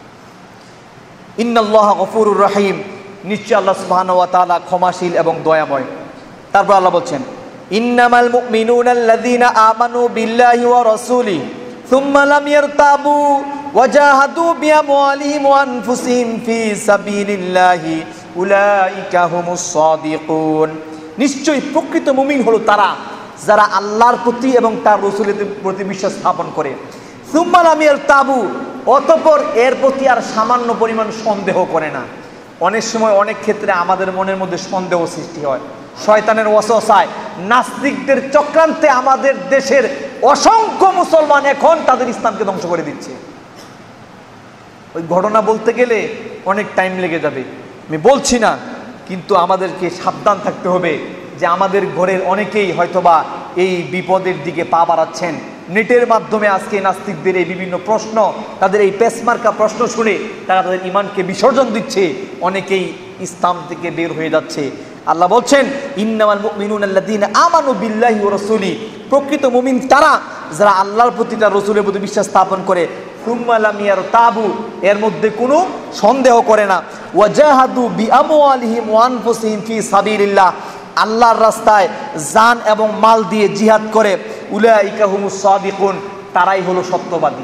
ইন্নাল্লাহা গফুরুর রহিম, নিশ্চয় আল্লাহ সুবহানাহু ওয়া তাআলা ক্ষমাশীল এবং দয়াময়। তারপর আল্লাহ বলছেন, ইন্নামাল মুমিনুনা আল্লাযীনা আমানু বিল্লাহি ওয়া রাসূলিহি সুম্মা লাম ইয়ারতাবু ওয়াজাহাদু বিআমওয়ালিহিম ওয়া আনফুসিহিম ফি সাবিলিল্লাহি উলাইকা হুমুস সাদিকুন। নিশ্চয়ই প্রকৃত মুমিন হলো তারা যারা আল্লাহর প্রতি এবং তার রাসূলের প্রতি বিশ্বাস স্থাপন করে। সুম্মা লাম ইয়ারতাবু, অতঃপর এর প্রতি আর সামান্য পরিমাণ সন্দেহ করে না। অনেক সময় অনেক ক্ষেত্রে আমাদের মনের মধ্যে সন্দেহ সৃষ্টি হয়, শয়তানের ওয়াসওয়াসায়, নাস্তিকদের চক্রান্তে আমাদের দেশের অসংখ্য মুসলমান এখন তাদের ইসলামকে ধ্বংস করে দিচ্ছে। ওই ঘটনা বলতে গেলে অনেক টাইম লেগে যাবে, আমি বলছি না, কিন্তু আমাদেরকে সাবধান থাকতে হবে যে আমাদের ঘরের অনেকেই হয়তোবা এই বিপদের দিকে পা বাড়াচ্ছেন। নেটের মাধ্যমে আজকে নাস্তিকদের এই বিভিন্ন প্রশ্ন, তাদের এই পেসমার্কা প্রশ্ন শুনে তারা তাদের ইমানকে বিসর্জন দিচ্ছে, অনেকেই ইসলাম থেকে বের হয়ে যাচ্ছে। আল্লাহ বলছেন, ইন্নামাল মুমিনুনা আল্লাযীনা আমানু বিল্লাহি ওয়া রাসূলি, প্রকৃত মুমিন তারা যারা আল্লাহর প্রতি, তার রাসূলের প্রতি বিশ্বাস স্থাপন করে, সুম্মা লাম ইয়ারতাবু, এর মধ্যে কোনো সন্দেহ করে না, ওয়াজাহাদু বিআমওয়ালিহিম ওয়া আনফুসিহিম ফি সাবিলিল্লাহ, আল্লাহর রাস্তায় জান এবং মাল দিয়ে জিহাদ করে, উলাইকা হুমুস সাদিকুন, তারাই হলো সত্যবাদী।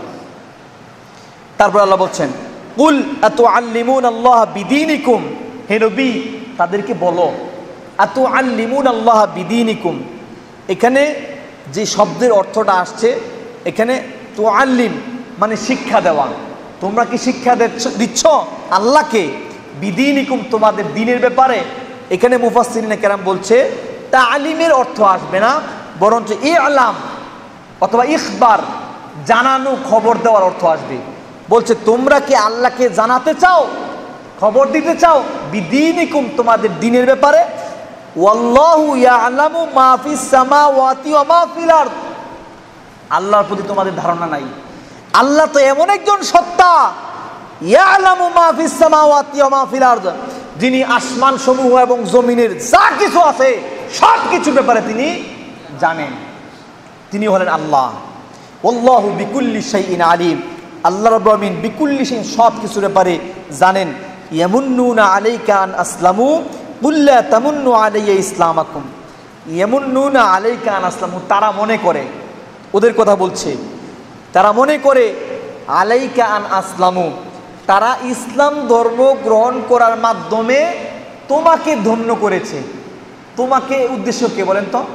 তারপর আল্লাহ বলছেন, কুল আতুআল্লিমুনাল্লাহ বিদীনিকুম, হে নবী তাদেরকে বলো, আতুআল্লিমুনাল্লাহ বিদীনিকুম, এখানে যে শব্দের অর্থটা আসছে, এখানে তুআল্লিম মানে শিক্ষা দেওয়া। তোমরা কি শিক্ষা দিচ্ছ আল্লাহকে, বিদীনিকুম তোমাদের দ্বীনের ব্যাপারে। এখানে মুফাসসিরিনে কেরাম বলছে তালিমের অর্থ আসবে না, বরঞ্চ ইলাম অথবা ইখবার, জানানো, খবর দেওয়ার অর্থ আসবে। বলছে তোমরা কি আল্লাহকে জানাতে চাও, খবর দিতে চাও, বিদীনিকুম তোমাদের দ্বীনের ব্যাপারে। ওয়াল্লাহু ইয়ালামু মা ফিস সামাওয়াতি ওয়া মা ফিল আরদ, আল্লাহর প্রতি তোমাদের ধারণা নাই। আল্লাহ তো এমন একজন সত্তা, ইয়ালামু মা ফিস সামাওয়াতি ওয়া মা ফিল আরদ, যিনি আসমান সমূহ এবং জমিনের যা কিছু আছে সব কিছুর ব্যাপারে তিনি জানেন। তিনি হলেন আল্লাহ। আল্লাহু বিকুল্লি শাইইন আলিম, আল্লাহ রাব্বুল আলামিন বিকুল্লি শাইইন, সব কিছুর ব্যাপারে জানেন। ইয়ামুন্নুনা আলাইকা আন আসলামু কুল লা তামুন্নু আলাইয়া ইসলামাকুম, ইয়ামুন্নুনা আলাইকা আন আসলামু, তারা মনে করে, ওদের কথা বলছে, তারা মনে করে আলাইকা আন আসলামু, তারা ইসলাম ধর্ম গ্রহণ করার মাধ্যমে তোমাকে ধন্য করেছে। তোমাকে উদ্দেশ্য কে বলেন তো?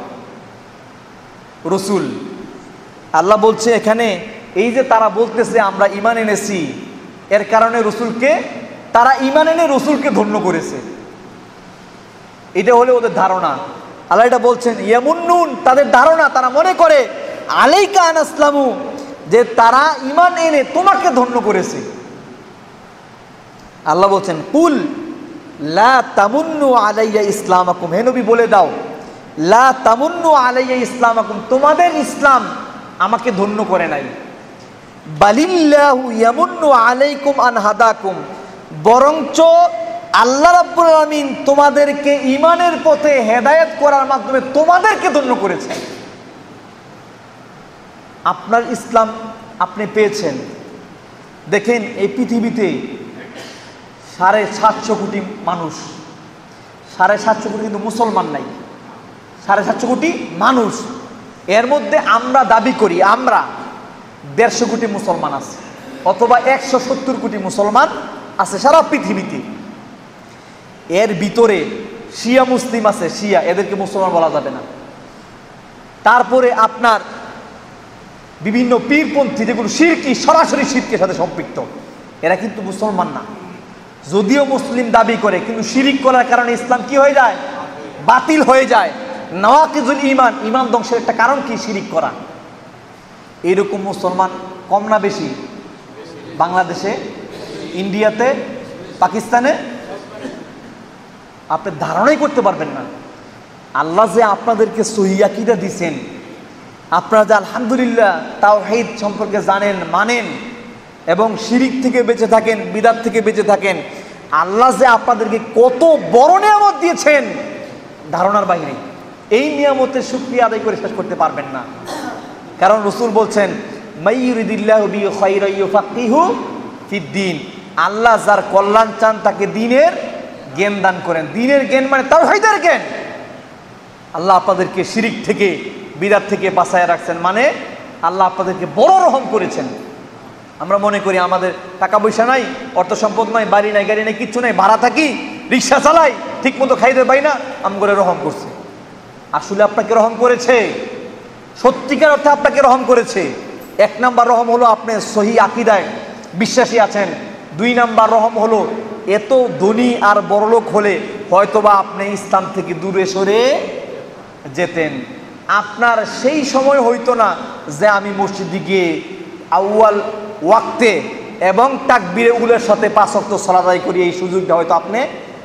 রসুল। আল্লাহ বলছে এখানে, এই যে তারা বলতেছে আমরা ঈমান এনেছি, এর কারণে রসুলকে, তারা ঈমান এনে রসুলকে ধন্য করেছে, এটা হলে ওদের ধারণা। আল্লাহ এটা বলছেন ইয়ামুন্নুন, তাদের ধারণা, তারা মনে করে আলাইকা আন আসলামু, যে তারা ঈমান এনে তোমাকে ধন্য করেছে। আল্লাহ বলছেন কুল লা তামুন্নু আলাইয়া ইসলামাকুম, হে নবী বলে দাও, লা তামুন্নু আলাইয়া ইসলামাকুম, তোমাদের ইসলাম আমাকে ধন্য করে নাই। বালিল্লাহু ইয়ামুন্নু আলাইকুম আন হাদাকুম, বরঞ্চ আল্লাহ রাব্বুল আলামিন তোমাদেরকে ঈমানের পথে হেদায়েত করার মাধ্যমে তোমাদেরকে ধন্য করেছেন। আপনার ইসলাম আপনি পেয়েছেন। দেখেন এই পৃথিবীতে 750 কোটি মানুষ, 750 কোটি কিন্তু মুসলমান নাই, 750 কোটি মানুষ, এর মধ্যে আমরা দাবি করি আমরা 150 কোটি মুসলমান আছে, অথবা 170 কোটি মুসলমান আছে সারা পৃথিবীতে। এর ভিতরে শিয়া মুসলিম আছে, শিয়া, এদেরকে মুসলমান বলা যাবে না। তারপরে আপনার বিভিন্ন পীরপন্থী, যেগুলো শিরকি, সরাসরি শিরকের সাথে সম্পৃক্ত, এরা কিন্তু মুসলমান না, যদিও মুসলিম দাবি করে, কিন্তু শিরিক করার কারণে ইসলাম কি হয়ে যায়? বাতিল হয়ে যায়। নওয়াকিজুল ঈমান, ঈমান ধ্বংসের একটা কারণ কি? শিরিক করা। এরকম মুসলমান কম না বেশি? বাংলাদেশে, ইন্ডিয়াতে, পাকিস্তানে আপনি ধারণাই করতে পারবেন না। আল্লাহ যে আপনাদেরকে সহিহ আকীদা দিয়েছেন, আপনারা যে আলহামদুলিল্লাহ তাওহীদ সম্পর্কে জানেন, মানেন এবং শিরিক থেকে বেঁচে থাকেন, বিদআত থেকে বেঁচে থাকেন, আল্লাহ যে আপনাদেরকে কত বড় নিয়ামত দিয়েছেন ধারণার বাইরে। এই নিয়ামতের শুকরিয়া আদায় করে শেষ করতে পারবেন না। কারণ রাসূল বলছেন মাইয়ুরিদিল্লাহু বিহি খায়রান ইউফাক্কিহু ফিদ্দীন, আল্লাহ যার কল্যাণ চান তাকে দ্বীনের জ্ঞান দান করেন। দ্বীনের জ্ঞান মানে তাওহীদের জ্ঞান। আল্লাহ আপনাদেরকে শিরিক থেকে, বিদআত থেকে বাঁচায় রাখছেন, মানে আল্লাহ আপনাদেরকে বড় রহম করেছেন। আমরা মনে করি আমাদের টাকা পয়সা নাই, অর্থ সম্পদ নাই, বাড়ি নাই, গাড়ি নাই, কিচ্ছু নাই, ভাড়া থাকি, রিক্সা চালাই, ঠিক মতো খাইতে পাই না, আম করে রহম করছে। আসলে আপনাকে রহম করেছে, সত্যিকার অর্থে আপনাকে রহম করেছে। 1 নাম্বার রহম হলো আপনি সহিহ আকীদায় বিশ্বাসী আছেন। 2 নাম্বার রহম হলো এত ধনী আর বড়লোক হলে হয়তোবা আপনি ইসলাম থেকে দূরে সরে যেতেন। আপনার সেই সময় হইতো না যে আমি মসজিদে গিয়ে আউয়াল ওয়াক্তে এবং তাকবীরে উলের সাথে 5 ওয়াক্ত সালাত আদায় করি, এই সুযোগটা হয়তো আপনি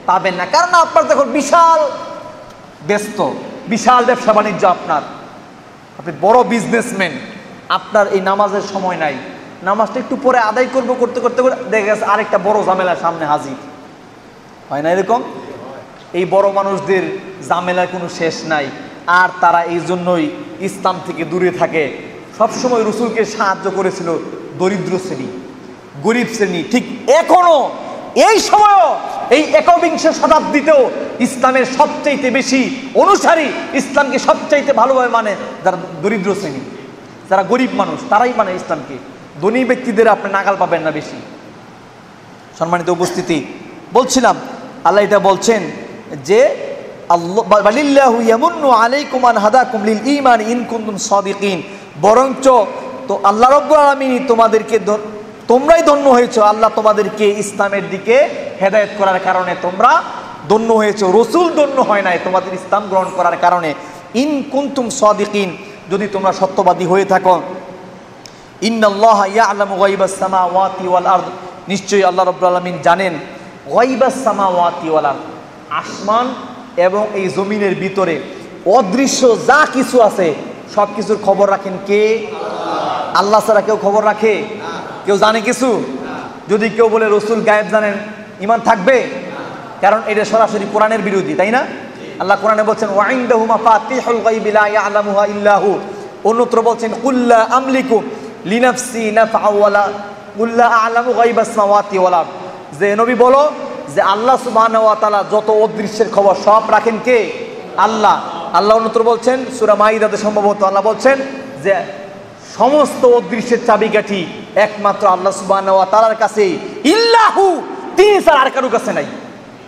পাবেন না। কারণ আপনার দেখুন বিশাল ব্যস্ত, বিশাল ব্যবসা বাণিজ্য আপনার, আপনি বড় বিজনেসম্যান, আপনার এই নামাজের সময় নাই, নামাজটা একটু পরে আদায় করবো করতে করতে করে দেখা গেছে আরেকটা বড় ঝামেলার সামনে হাজির। হয় না এরকম? এই বড় মানুষদের ঝামেলার কোনো শেষ নাই, আর তারা এই জন্যই ইসলাম থেকে দূরে থাকে। সবসময় রসুলকে সাহায্য করেছিল দরিদ্র শ্রেণী, গরিব শ্রেণী। ঠিক এখনো এই সময়ও, এই একবিংশ শতাব্দীতেও ইসলামের সবচাইতে বেশি অনুসারী, ইসলামকে সবচাইতে ভালোভাবে মানে যারা দরিদ্র শ্রেণী, যারা গরিব মানুষ, তারাই মানে ইসলামকে। ধনী ব্যক্তিদের আপনি নাগাল পাবেন না বেশি। সম্মানিত উপস্থিতি, বলছিলাম আল্লাহ এটা বলছেন যে আল্লাহু ইয়ামুন্নু আলাইকুম আন হাদাকুম লিল ঈমান ইন কুনতুম সাদিকিন, বরঞ্চ তো আল্লাহ রাব্বুল আলামিন তোমাদেরকে, তোমরাই ধন্য হয়েছো, আল্লাহ তোমাদেরকে ইসলামের দিকে হেদায়েত করার কারণে তোমরা ধন্য হয়েছো, রসুল ধন্য হয় নাই তোমাদের ইসলাম গ্রহণ করার কারণে। ইন কুনতুম সাদিকিন, যদি তোমরা সত্যবাদী হয়ে থাকো। ইন্নাল্লাহা ইয়ালামু গায়বাস সামাওয়াতি ওয়াল আরদ, নিশ্চয়ই আল্লাহ রাব্বুল আলামিন জানেন গায়বাস সামাওয়াতি ওয়াল আরদ, আসমান এবং এই জমিনের ভিতরে অদৃশ্য যা কিছু আছে সব কিছুর খবর রাখেন কে? আল্লাহ ছাড়া কেউ খবর রাখে? কেউ জানে কিছু? যদি কেউ বলে রসুল গায়েব জানেন, ঈমান থাকবে? কারণ এটা সরাসরি কোরআনের বিরোধী, তাই না? আল্লাহ কোরআনে বলছেন ওয়া ইনদাহু মাফাতিহুল গায়বি লা ইয়ালামুহা ইল্লা হু, অন্যত্র বলছেন কুল লা আমলিকু লিনাফসি নাফআ ওয়ালা কুল লা আ'লামু গায়বাস সামাওয়াতি ওয়াল আরদ, যে নবী বলো যে আল্লাহ সুবহানাহু ওয়া তাআলা যত অদৃশ্যের খবর সব রাখেন কে? আল্লাহ। আল্লাহ অন্যত্র বলছেন সূরা মাইদাতে সম্ভবত আল্লাহ বলছেন যে সমস্ত অদৃশ্যের চাবিকাঠি একমাত্র আল্লাহ সুবহানাহু ওয়া তাআলার কাছেই, ইল্লাহু, তিনি ছাড়া আর কারো কাছে নাই।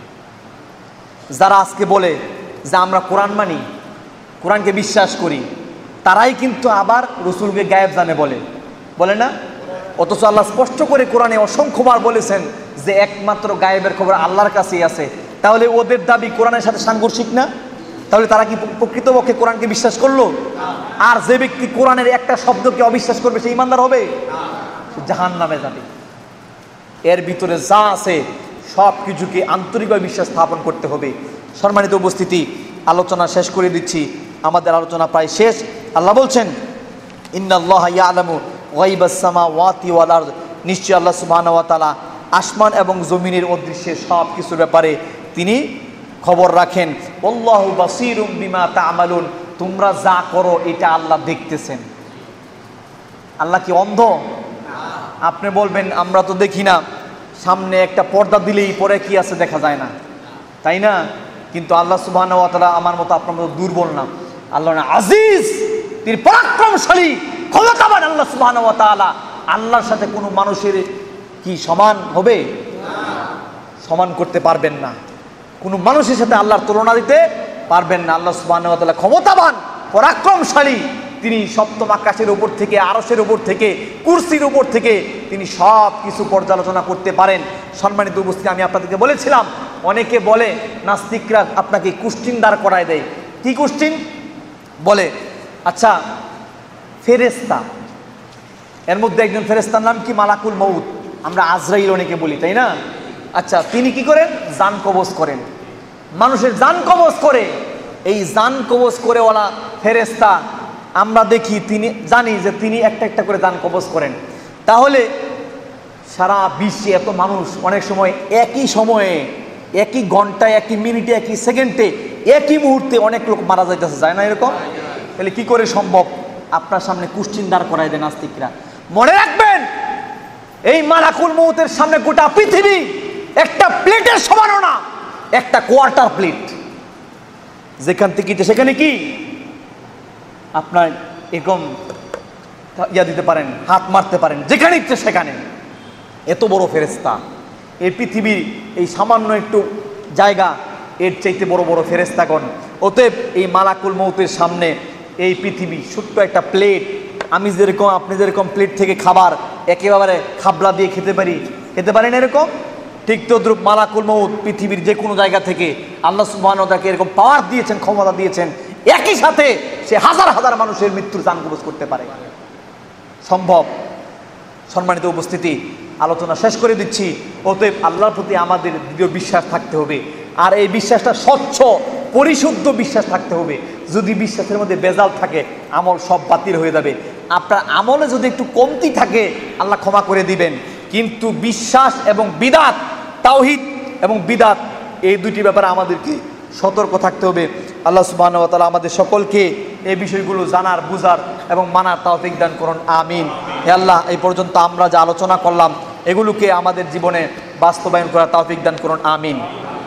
যারা আজকে বলে যে আমরা কোরআন মানি, কোরআনকে বিশ্বাস করি, তারাই কিন্তু আবার রসুলকে গায়েব জানে বলে না? অথচ আল্লাহ স্পষ্ট করে কোরআনে অসংখ্যবার বলেছেন যে একমাত্র গায়েবের খবর আল্লাহর কাছেই আছে। তাহলে ওদের দাবি কোরআনের সাথে সাংঘর্ষিক না? তাহলে তারা কি প্রকৃতপক্ষে কোরআনকে বিশ্বাস করলো? আর যে ব্যক্তি কোরআনের একটা শব্দকে অবিশ্বাস করবে সে ইমানদার হবে? জাহান্নামে যাবে। এর ভিতরে যা আছে সব কিছুকে আন্তরিকভাবে বিশ্বাস স্থাপন করতে হবে। সম্মানিত উপস্থিতি, আলোচনা শেষ করে দিচ্ছি, আমাদের আলোচনা প্রায় শেষ। আল্লাহ বলছেন ইন্নাল্লাহা ইয়ালামু গায়বাস সামাওয়াতি ওয়াল আরদ, নিশ্চয়ই আল্লাহ সুবহানাহু ওয়া তাআলা আসমান এবং জমিনের অদৃশ্যের সব কিছুর ব্যাপারে তিনি খবর রাখেন। আল্লাহু বাসীরুম বিমা তা'মালুন, তোমরা যা করো এটা আল্লাহ দেখতেছেন। আল্লাহ কি অন্ধ? আপনি বলবেন আমরা তো দেখি না, সামনে একটা পর্দা দিলেই পরে কি আছে দেখা যায় না, তাই না? কিন্তু আল্লাহ সুবহানাহু ওয়া তাআলা আমার মতো আপনার মতো দুর্বল না। আল্লাহ না আজিজ, তিনি পরাক্রমশালী, ক্ষমতাবান আল্লাহ সুবহানাহু ওয়া তাআলা। আল্লাহর সাথে কোনো মানুষের কি সমান হবে? সমান করতে পারবেন না। কোনো মানুষের সাথে আল্লাহর তুলনা দিতে পারবেন না। আল্লাহ সুবহানাহু ওয়া তাআলা ক্ষমতাবান, পরাক্রমশালী, তিনি সপ্তম আকাশের উপর থেকে, আরশের উপর থেকে, কুরসির উপর থেকে তিনি সব কিছু পর্যালোচনা করতে পারেন। সম্মানিত উপস্থিতি, আমি আপনাদেরকে বলেছিলাম অনেকে বলে নাস্তিকরা আপনাকে কুশ্চিন দাঁড় করায় দেয়। কি কুশ্চিন বলে? আচ্ছা, ফেরেশতা, এর মধ্যে একজন ফেরেশতার নাম কি? মালাকুল মউত, আমরা আজরাইল অনেকে বলি, তাই না? আচ্ছা, তিনি কি করেন? জান কবজ করেন, মানুষের জান কবজ করে। এই জান কবজ করে ওলা ফেরেশতা আমরা দেখি, তিনি জানি যে তিনি একটা একটা করে জান কবজ করেন। তাহলে সারা বিশ্বে এত মানুষ, অনেক সময় একই সময়ে, একই ঘন্টায়, একই মিনিটে, একই সেকেন্ডে, একই মুহূর্তে অনেক লোক মারা যাইতেছে, যায় না এরকম? তাহলে কি করে সম্ভব? আপনার সামনে কুশ্চিন দাঁড় করায় দেয় নাস্তিকরা। মনে রাখবেন, এই মালাকুল মউতের সামনে গোটা পৃথিবী একটা প্লেটের সমানও না, একটা কোয়ার্টার প্লেট। যেখান থেকে সেখানে কি আপনার এরকম ইয়া দিতে পারেন, হাত মারতে পারেন যেখানে ইচ্ছে সেখানে। এত বড় ফেরেশতা, এই পৃথিবীর এই সামান্য একটু জায়গা, এর চাইতে বড় বড় ফেরেশতাগণ। অতএব এই মালাকুল মউতের সামনে এই পৃথিবী ছোট্ট একটা প্লেট। আমি যেরকম, আপনি যেরকম প্লেট থেকে খাবার একেবারে খাবলা দিয়ে খেতে পারেন এরকম, ঠিক তদ্রুপ মালাকুল মউত পৃথিবীর যে কোনো জায়গা থেকে আল্লাহ সুবহানাহু ওয়া তাআলা এরকম পাওয়ার দিয়েছেন, ক্ষমতা দিয়েছেন, একই সাথে সে হাজার হাজার মানুষের মৃত্যুর জান কবজ করতে পারে। সম্ভব। সম্মানিত উপস্থিতি, আলোচনা শেষ করে দিচ্ছি। অতএব আল্লাহর প্রতি আমাদের দৃঢ় বিশ্বাস থাকতে হবে। আর এই বিশ্বাসটা স্বচ্ছ পরিশুদ্ধ বিশ্বাস থাকতে হবে। যদি বিশ্বাসের মধ্যে বেজাল থাকে আমল সব বাতিল হয়ে যাবে। আপনার আমলে যদি একটু কমতি থাকে আল্লাহ ক্ষমা করে দিবেন, কিন্তু বিশ্বাস এবং বিদাত, তাওহীদ এবং বিদাত, এই দুটি ব্যাপারে আমাদেরকে সতর্ক থাকতে হবে। আল্লাহ সুবহানাহু ওয়া তাআলা আমাদের সকলকে এই বিষয়গুলো জানার, বুঝার এবং মানার তৌফিক দান করুন, আমিন। হে আল্লাহ, এই পর্যন্ত আমরা যা আলোচনা করলাম এগুলোকে আমাদের জীবনে বাস্তবায়ন করার তৌফিক দান করুন, আমিন।